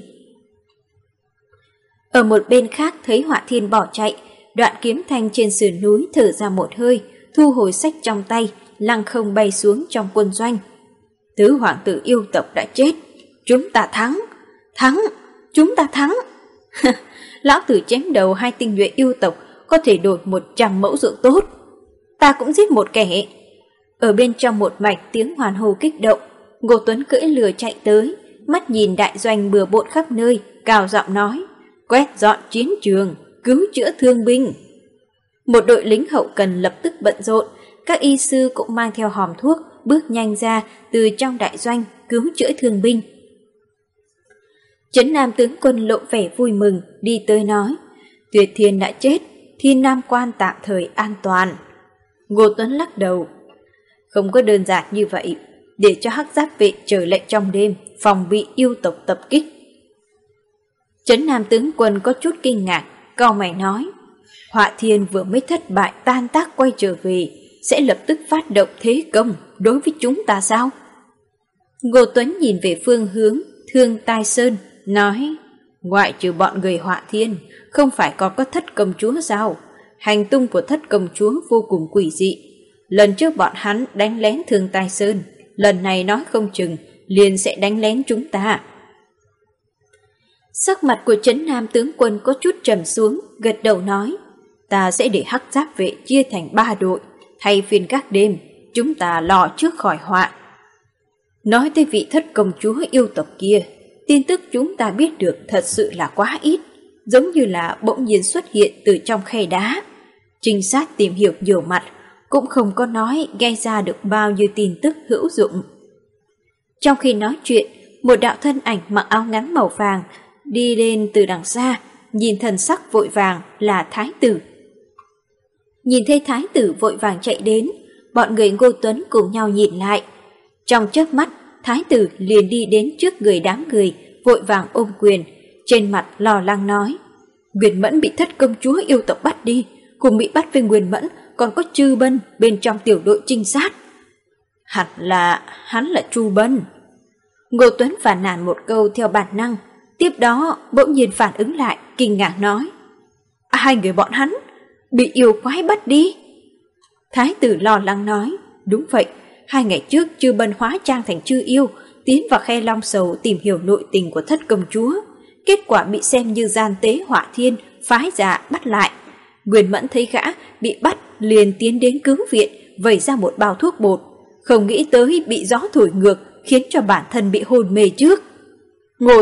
Ở một bên khác thấy Họa Thiên bỏ chạy, Đoạn Kiếm Thanh trên sườn núi thở ra một hơi, thu hồi sách trong tay, lăng không bay xuống trong quân doanh. Tứ hoàng tử yêu tộc đã chết, chúng ta thắng, chúng ta thắng. Lão tử chém đầu 2 tinh nhuệ yêu tộc có thể đổi 100 mẫu ruộng tốt. Ta cũng giết một kẻ. Ở bên trong một mạch tiếng hoàn hô kích động, Ngô Tuấn cưỡi lừa chạy tới, mắt nhìn đại doanh bừa bộn khắp nơi, cao giọng nói: quét dọn chiến trường, cứu chữa thương binh. Một đội lính hậu cần lập tức bận rộn, các y sư cũng mang theo hòm thuốc, bước nhanh ra từ trong đại doanh cứu chữa thương binh. Trấn Nam tướng quân lộ vẻ vui mừng, đi tới nói: Tuyệt Thiên đã chết, Thiên Nam quan tạm thời an toàn. Ngô Tuấn lắc đầu: không có đơn giản như vậy, để cho hắc giáp vệ trở lại trong đêm, phòng bị yêu tộc tập kích. Trấn Nam tướng quân có chút kinh ngạc, cau mày nói: Họa Thiên vừa mới thất bại tan tác quay trở về, sẽ lập tức phát động thế công đối với chúng ta sao? Ngô Tuấn nhìn về phương hướng Thương Tai Sơn, nói: ngoại trừ bọn người Họa Thiên, không phải còn có Thất công chúa sao? Hành tung của Thất công chúa vô cùng quỷ dị. Lần trước bọn hắn đánh lén Thương Tai Sơn, lần này nói không chừng liền sẽ đánh lén chúng ta. Sắc mặt của Trấn Nam tướng quân có chút trầm xuống, gật đầu nói: ta sẽ để hắc giáp vệ chia thành 3 đội, thay phiên các đêm, chúng ta lo trước khỏi họa. Nói tới vị Thất công chúa yêu tộc kia, tin tức chúng ta biết được thật sự là quá ít, giống như là bỗng nhiên xuất hiện từ trong khe đá. Trinh sát tìm hiểu nhiều mặt, cũng không có nói gây ra được bao nhiêu tin tức hữu dụng. Trong khi nói chuyện, một đạo thân ảnh mặc áo ngắn màu vàng đi lên từ đằng xa, nhìn thần sắc vội vàng là Thái tử. Nhìn thấy Thái tử vội vàng chạy đến, bọn người Ngô Tuấn cùng nhau nhìn lại. Trong chớp mắt, Thái tử liền đi đến trước người đám người, vội vàng ôm quyền, trên mặt lo lắng nói: Nguyên Mẫn bị Thất công chúa yêu tộc bắt đi, cùng bị bắt với Nguyên Mẫn còn có Chư Bân bên trong tiểu đội trinh sát. Hắn là Chu Bân. Ngô Tuấn phản nàn một câu theo bản năng, tiếp đó bỗng nhiên phản ứng lại, kinh ngạc nói: 2 người bọn hắn bị yêu quái bắt đi. Thái tử lo lắng nói: đúng vậy, 2 ngày trước Chư Bân hóa trang thành Chư Yêu, tiến vào khe Long Sầu tìm hiểu nội tình của Thất công chúa, kết quả bị xem như gian tế Họa Thiên phái ra bắt lại. Nguyên Mẫn thấy gã bị bắt liền tiến đến cứu viện, vẩy ra một bao thuốc bột, không nghĩ tới bị gió thổi ngược, khiến cho bản thân bị hôn mê trước. Ngô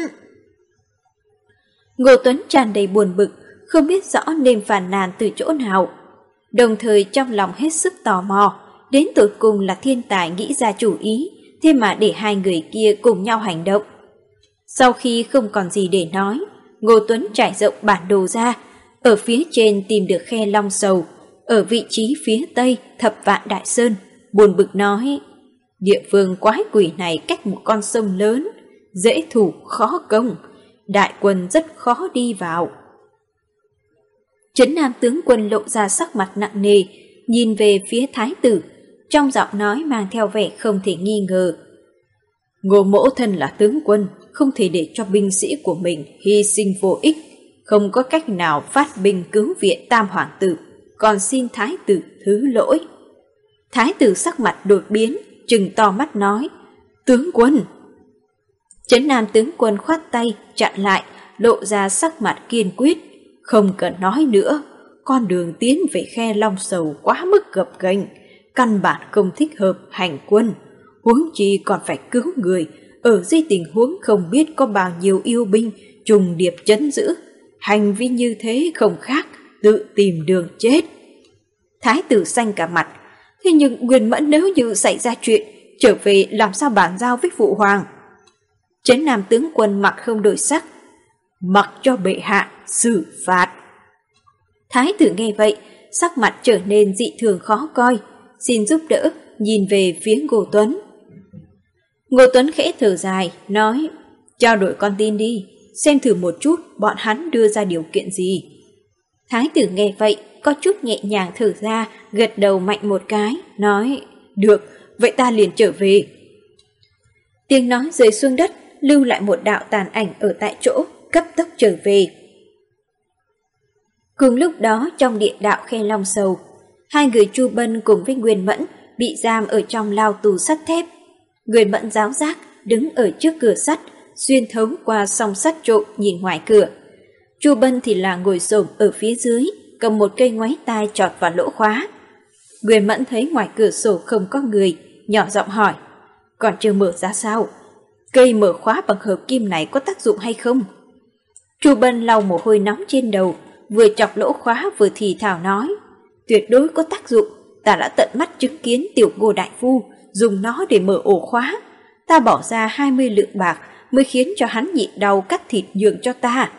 Tuấn tràn đầy buồn bực, không biết rõ nên phàn nàn từ chỗ nào, đồng thời trong lòng hết sức tò mò, đến tột cùng là thiên tài nghĩ ra chủ ý, thế mà để 2 người kia cùng nhau hành động. Sau khi không còn gì để nói, Ngô Tuấn trải rộng bản đồ ra, ở phía trên tìm được khe Long Sầu, ở vị trí phía tây Thập Vạn Đại Sơn, buồn bực nói: địa phương quái quỷ này cách một con sông lớn, dễ thủ khó công, đại quân rất khó đi vào. Trấn Nam tướng quân lộ ra sắc mặt nặng nề, nhìn về phía Thái tử, trong giọng nói mang theo vẻ không thể nghi ngờ: Ngô mỗ thân là tướng quân, không thể để cho binh sĩ của mình hy sinh vô ích, không có cách nào phát binh cứu viện Tam hoàng tử, còn xin Thái tử thứ lỗi. Thái tử sắc mặt đột biến, trừng to mắt nói: tướng quân. Trấn Nam tướng quân khoát tay chặn lại, lộ ra sắc mặt kiên quyết: không cần nói nữa, con đường tiến về khe Long Sầu quá mức gập ghềnh, căn bản không thích hợp hành quân, huống chi còn phải cứu người, ở dưới tình huống không biết có bao nhiêu yêu binh trùng điệp trấn giữ, hành vi như thế không khác tự tìm đường chết. Thái tử xanh cả mặt: thế nhưng Nguyên Mẫn nếu như xảy ra chuyện, trở về làm sao bàn giao với phụ hoàng? Trấn Nam tướng quân mặt không đổi sắc: mặc cho bệ hạ xử phạt. Thái tử nghe vậy, sắc mặt trở nên dị thường khó coi, xin giúp đỡ, nhìn về phía Ngô Tuấn. Ngô Tuấn khẽ thở dài, nói: trao đổi con tin đi, xem thử một chút bọn hắn đưa ra điều kiện gì. Thái tử nghe vậy, có chút nhẹ nhàng thở ra, gật đầu mạnh một cái, nói: được, vậy ta liền trở về. Tiếng nói rơi xuống đất, lưu lại một đạo tàn ảnh ở tại chỗ, cấp tốc trở về. Cùng lúc đó trong địa đạo khe Long Sầu, 2 người Chu Bân cùng với Nguyên Mẫn bị giam ở trong lao tù sắt thép. Nguyên Mẫn giáo giác đứng ở trước cửa sắt, xuyên thấu qua song sắt trộm nhìn ngoài cửa. Chu Bân thì là ngồi xổm ở phía dưới, cầm một cây ngoáy tai chọt vào lỗ khóa. Nguyên Mẫn thấy ngoài cửa sổ không có người, nhỏ giọng hỏi, còn chưa mở ra sao? Cây mở khóa bằng hợp kim này có tác dụng hay không? Chu Bân lau mồ hôi nóng trên đầu, vừa chọc lỗ khóa vừa thì thào nói, tuyệt đối có tác dụng, ta đã tận mắt chứng kiến tiểu Ngô đại phu dùng nó để mở ổ khóa. Ta bỏ ra 20 lượng bạc mới khiến cho hắn nhịn đau cắt thịt nhường cho ta.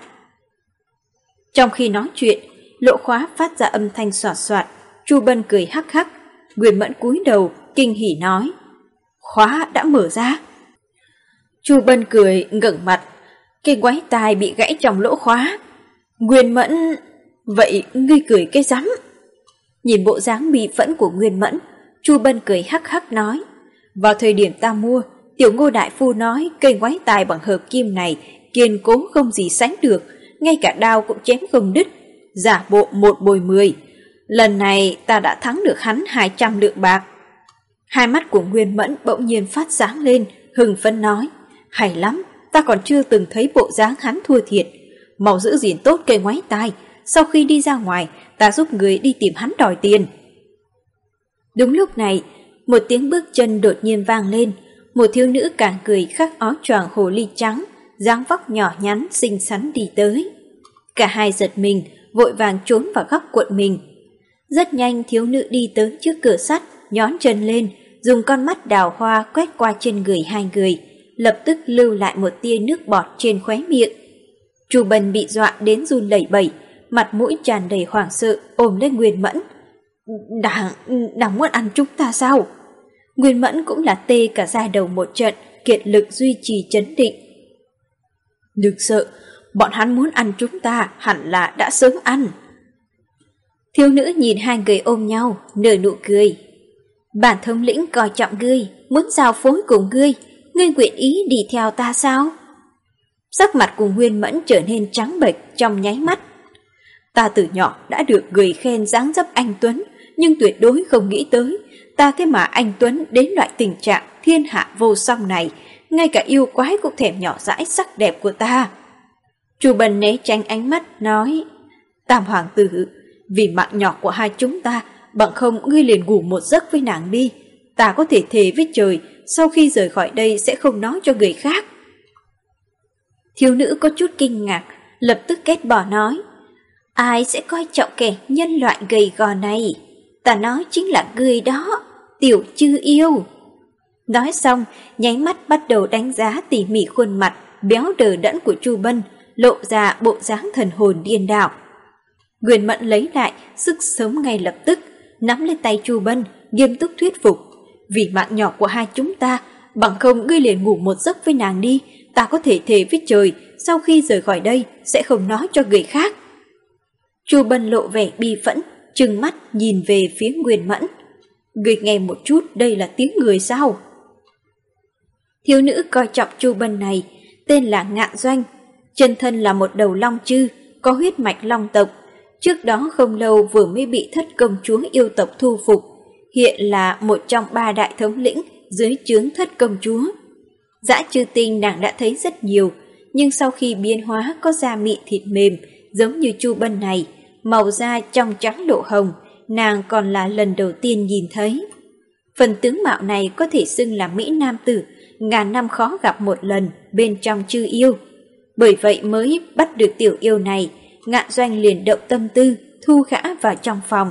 Trong khi nói chuyện, lỗ khóa phát ra âm thanh xoạt xoạt. Chu Bân cười hắc hắc. Nguyên Mẫn cúi đầu kinh hỉ nói, khóa đã mở ra. Chu Bân cười ngẩng mặt, cây ngoáy tai bị gãy trong lỗ khóa. Nguyên Mẫn, vậy ngươi cười cái rắm? Nhìn bộ dáng bị phẫn của Nguyên Mẫn, Chu Bân cười hắc hắc nói, vào thời điểm ta mua, tiểu Ngô đại phu nói cây ngoáy tai bằng hợp kim này kiên cố không gì sánh được, ngay cả đao cũng chém không đứt, giả bộ 1 bồi 10. Lần này ta đã thắng được hắn 200 lượng bạc. Hai mắt của Nguyên Mẫn bỗng nhiên phát sáng lên, hưng phấn nói, hay lắm, ta còn chưa từng thấy bộ dáng hắn thua thiệt. Mau giữ gìn tốt cây ngoáy tai, sau khi đi ra ngoài, ta giúp người đi tìm hắn đòi tiền. Đúng lúc này, một tiếng bước chân đột nhiên vang lên, một thiếu nữ càng cười khắc áo choàng hồ ly trắng, dáng vóc nhỏ nhắn xinh xắn đi tới. Cả hai giật mình, vội vàng trốn vào góc cuộn mình. Rất nhanh thiếu nữ đi tới trước cửa sắt, nhón chân lên, dùng con mắt đào hoa quét qua trên người hai người, lập tức lưu lại một tia nước bọt trên khóe miệng. Chu Bân bị dọa đến run lẩy bẩy, mặt mũi tràn đầy hoảng sợ, ôm lấy Nguyên Mẫn. Đang muốn ăn chúng ta sao? Nguyên Mẫn cũng là tê cả da đầu một trận, kiệt lực duy trì trấn định. Đừng sợ, bọn hắn muốn ăn chúng ta hẳn là đã sớm ăn. Thiếu nữ nhìn hai người ôm nhau, nở nụ cười. Bản thống lĩnh coi trọng ngươi, muốn giao phối cùng ngươi, ngươi nguyện ý đi theo ta sao? Sắc mặt của Nguyên Mẫn trở nên trắng bệch trong nháy mắt. Ta từ nhỏ đã được người khen dáng dấp anh Tuấn, nhưng tuyệt đối không nghĩ tới, ta thế mà anh Tuấn đến loại tình trạng thiên hạ vô song này, ngay cả yêu quái cũng thèm nhỏ dãi sắc đẹp của ta. Chu Bân né tránh ánh mắt, nói, Tam hoàng tử, vì mạng nhỏ của hai chúng ta, bằng không ngươi liền ngủ một giấc với nàng đi. Ta có thể thề với trời, sau khi rời khỏi đây sẽ không nói cho người khác. Thiếu nữ có chút kinh ngạc, lập tức ghét bỏ nói, ai sẽ coi trọng kẻ nhân loại gầy gò này? Ta nói chính là ngươi đó, tiểu chư yêu. Nói xong, nháy mắt bắt đầu đánh giá tỉ mỉ khuôn mặt béo đờ đẫn của Chu Bân, lộ ra bộ dáng thần hồn điên đảo. Nguyên Mẫn lấy lại sức sống ngay lập tức, nắm lên tay Chu Bân, nghiêm túc thuyết phục. Vì mạng nhỏ của hai chúng ta, bằng không ngươi liền ngủ một giấc với nàng đi, ta có thể thề với trời, sau khi rời khỏi đây sẽ không nói cho người khác. Chu Bân lộ vẻ bi phẫn, trừng mắt nhìn về phía Nguyên Mẫn. Ngươi nghe một chút, đây là tiếng người sao? Thiếu nữ coi trọng Chu Bân này, tên là Ngạn Doanh, chân thân là một đầu long chư, có huyết mạch long tộc. Trước đó không lâu vừa mới bị thất công chúa yêu tộc thu phục, hiện là một trong 3 đại thống lĩnh dưới trướng thất công chúa. Dã chư tinh nàng đã thấy rất nhiều, nhưng sau khi biến hóa có da mịn thịt mềm, giống như Chu Bân này, màu da trong trắng lộ hồng, nàng còn là lần đầu tiên nhìn thấy. Phần tướng mạo này có thể xưng là mỹ nam tử, ngàn năm khó gặp một lần bên trong chư yêu. Bởi vậy mới bắt được tiểu yêu này, Ngạn Doanh liền động tâm tư, thu gã vào trong phòng.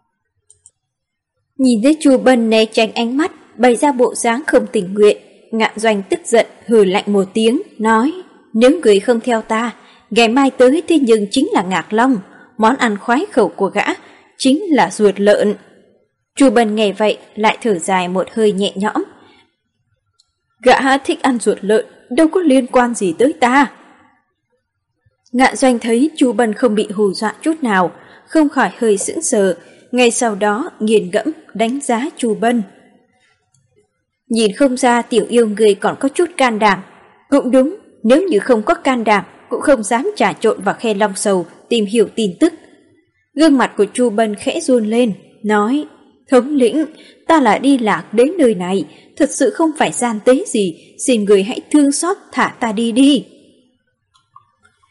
Nhìn thấy Chu Bân né tránh ánh mắt, bày ra bộ dáng không tình nguyện, Ngạn Doanh tức giận hừ lạnh một tiếng, nói, nếu người không theo ta, ngày mai tới thế nhưng chính là ngạc long, món ăn khoái khẩu của gã chính là ruột lợn. Chu Bân nghe vậy lại thở dài một hơi nhẹ nhõm. Gã thích ăn ruột lợn, đâu có liên quan gì tới ta. Ngạn Doanh thấy Chu Bân không bị hù dọa chút nào, không khỏi hơi sững sờ, ngay sau đó nghiền ngẫm đánh giá Chu Bân. Nhìn không ra tiểu yêu người còn có chút can đảm. Cũng đúng, nếu như không có can đảm cũng không dám trà trộn vào khe long sầu tìm hiểu tin tức. Gương mặt của Chu Bân khẽ run lên, nói, thống lĩnh, ta là đi lạc đến nơi này, thật sự không phải gian tế gì, xin người hãy thương xót thả ta đi đi.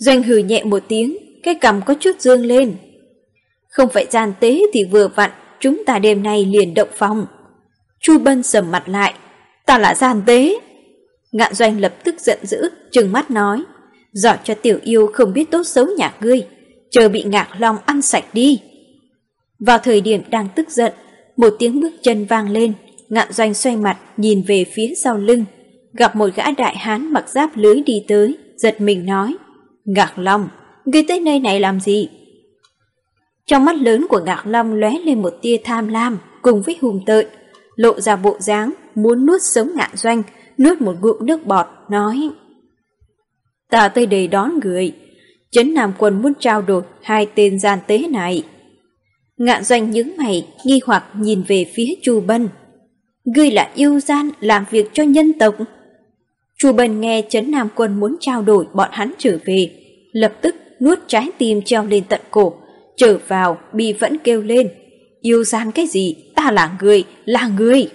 Doanh hừ nhẹ một tiếng, cái cằm có chút dương lên. Không phải gian tế thì vừa vặn, chúng ta đêm nay liền động phòng. Chu Bân sầm mặt lại, ta là gian tế. Ngạn Doanh lập tức giận dữ, trừng mắt nói, giỏi cho tiểu yêu không biết tốt xấu nhà ngươi, chờ bị Ngạc Long ăn sạch đi. Vào thời điểm đang tức giận, một tiếng bước chân vang lên, Ngạn Doanh xoay mặt nhìn về phía sau lưng, gặp một gã đại hán mặc giáp lưới đi tới, giật mình nói, Ngạc Long, ngươi tới nơi này làm gì? Trong mắt lớn của Ngạc Long lóe lên một tia tham lam cùng với hung tợn, lộ ra bộ dáng muốn nuốt sống Ngạn Doanh, nuốt một ngụm nước bọt, nói, ta tới đây đón người, Trấn Nam Quân muốn trao đổi 2 tên gian tế này. Ngạn Doanh nhướng mày, nghi hoặc nhìn về phía Chu Bân. Ngươi là yêu gian làm việc cho nhân tộc. Chu Bân nghe Trấn Nam Quân muốn trao đổi bọn hắn trở về, lập tức nuốt trái tim treo lên tận cổ, trở vào bi vẫn kêu lên, yêu gian cái gì, ta là người, là người.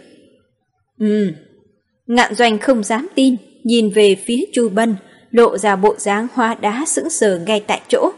Ngạn Doanh không dám tin, nhìn về phía Chu Bân, lộ ra bộ dáng hóa đá sững sờ ngay tại chỗ.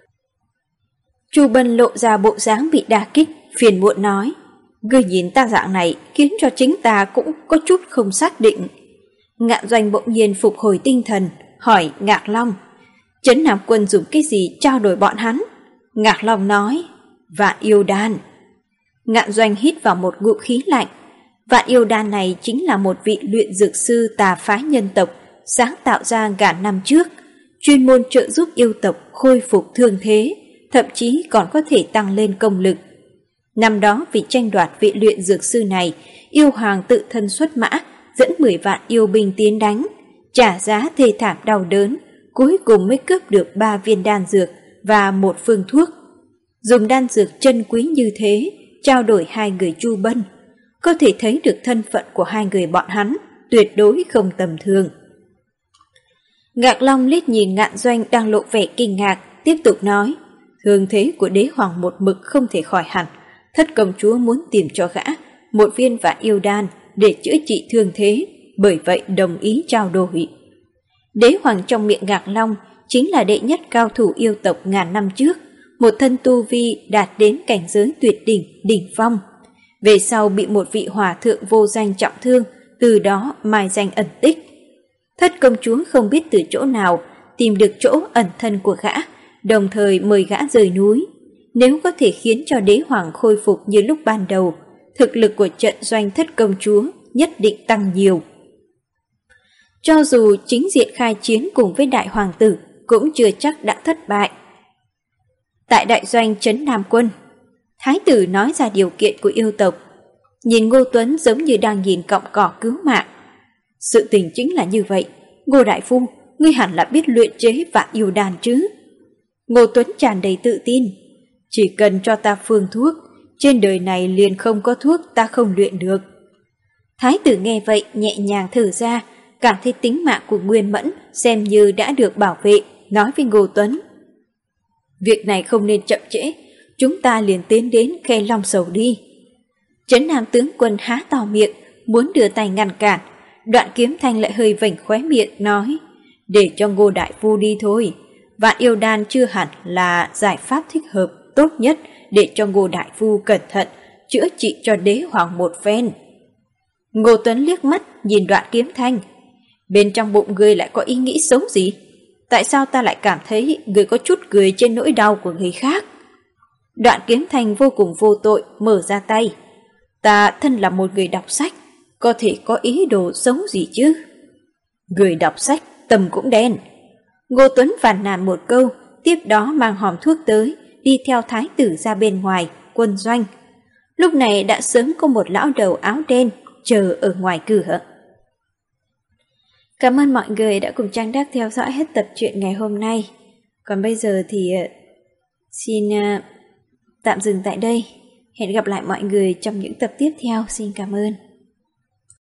Chu Bân lộ ra bộ dáng bị đả kích, phiền muộn nói, ngươi nhìn ta dạng này khiến cho chính ta cũng có chút không xác định. Ngạn Doanh bỗng nhiên phục hồi tinh thần, hỏi Ngạc Long, Trấn Nam Quân dùng cái gì trao đổi bọn hắn? Ngạc Long nói, Vạn Yêu Đan. Ngạn Doanh hít vào một ngụm khí lạnh. Vạn Yêu Đan này chính là một vị luyện dược sư tà phái nhân tộc sáng tạo ra ngàn năm trước, chuyên môn trợ giúp yêu tộc khôi phục thương thế, thậm chí còn có thể tăng lên công lực. Năm đó vì tranh đoạt vị luyện dược sư này, yêu hoàng tự thân xuất mã, dẫn 10 vạn yêu binh tiến đánh, trả giá thê thảm đau đớn, cuối cùng mới cướp được 3 viên đan dược và 1 phương thuốc. Dùng đan dược chân quý như thế, trao đổi 2 người Chu Bân, có thể thấy được thân phận của 2 người bọn hắn tuyệt đối không tầm thường. Ngạc Long liếc nhìn Ngạn Doanh đang lộ vẻ kinh ngạc, tiếp tục nói, thương thế của đế hoàng một mực không thể khỏi hẳn, thất công chúa muốn tìm cho gã một viên Vạn Yêu Đan để chữa trị thương thế, bởi vậy đồng ý trao đổi. Đế hoàng trong miệng Ngạc Long chính là đệ nhất cao thủ yêu tộc ngàn năm trước, một thân tu vi đạt đến cảnh giới tuyệt đỉnh, đỉnh phong. Về sau bị một vị hòa thượng vô danh trọng thương, từ đó mai danh ẩn tích. Thất công chúa không biết từ chỗ nào tìm được chỗ ẩn thân của gã, đồng thời mời gã rời núi. Nếu có thể khiến cho đế hoàng khôi phục như lúc ban đầu, thực lực của trận doanh thất công chúa nhất định tăng nhiều. Cho dù chính diện khai chiến cùng với đại hoàng tử cũng chưa chắc đã thất bại. Tại đại doanh Trấn Nam Quân, thái tử nói ra điều kiện của yêu tộc. Nhìn Ngô Tuấn giống như đang nhìn cọng cỏ cứu mạng. Sự tình chính là như vậy. Ngô đại phu, ngươi hẳn là biết luyện chế Vạn Yêu Đan chứ? Ngô Tuấn tràn đầy tự tin. Chỉ cần cho ta phương thuốc, trên đời này liền không có thuốc ta không luyện được. Thái tử nghe vậy nhẹ nhàng thở ra, cảm thấy tính mạng của Nguyên Mẫn xem như đã được bảo vệ, nói với Ngô Tuấn. Việc này không nên chậm trễ, chúng ta liền tiến đến khe Long Sầu đi. Trấn Nam tướng quân há to miệng, muốn đưa tay ngăn cản. Đoạn Kiếm Thanh lại hơi vểnh khóe miệng, nói, để cho Ngô đại phu đi thôi. Vạn Yêu Đan chưa hẳn là giải pháp thích hợp, tốt nhất để cho Ngô đại phu cẩn thận, chữa trị cho đế hoàng một phen. Ngô Tuấn liếc mắt nhìn Đoạn Kiếm Thanh. Bên trong bụng ngươi lại có ý nghĩ xấu gì? Tại sao ta lại cảm thấy ngươi có chút cười trên nỗi đau của người khác? Đoạn Kiếm Thanh vô cùng vô tội mở ra tay. Ta thân là một người đọc sách, có thể có ý đồ xấu gì chứ? Người đọc sách tầm cũng đen. Ngô Tuấn phàn nàn một câu, tiếp đó mang hòm thuốc tới, đi theo thái tử ra bên ngoài quân doanh. Lúc này đã sớm có một lão đầu áo đen chờ ở ngoài cửa. Cảm ơn mọi người đã cùng Trang Đắc theo dõi hết tập truyện ngày hôm nay. Còn bây giờ thì xin tạm dừng tại đây. Hẹn gặp lại mọi người trong những tập tiếp theo. Xin cảm ơn.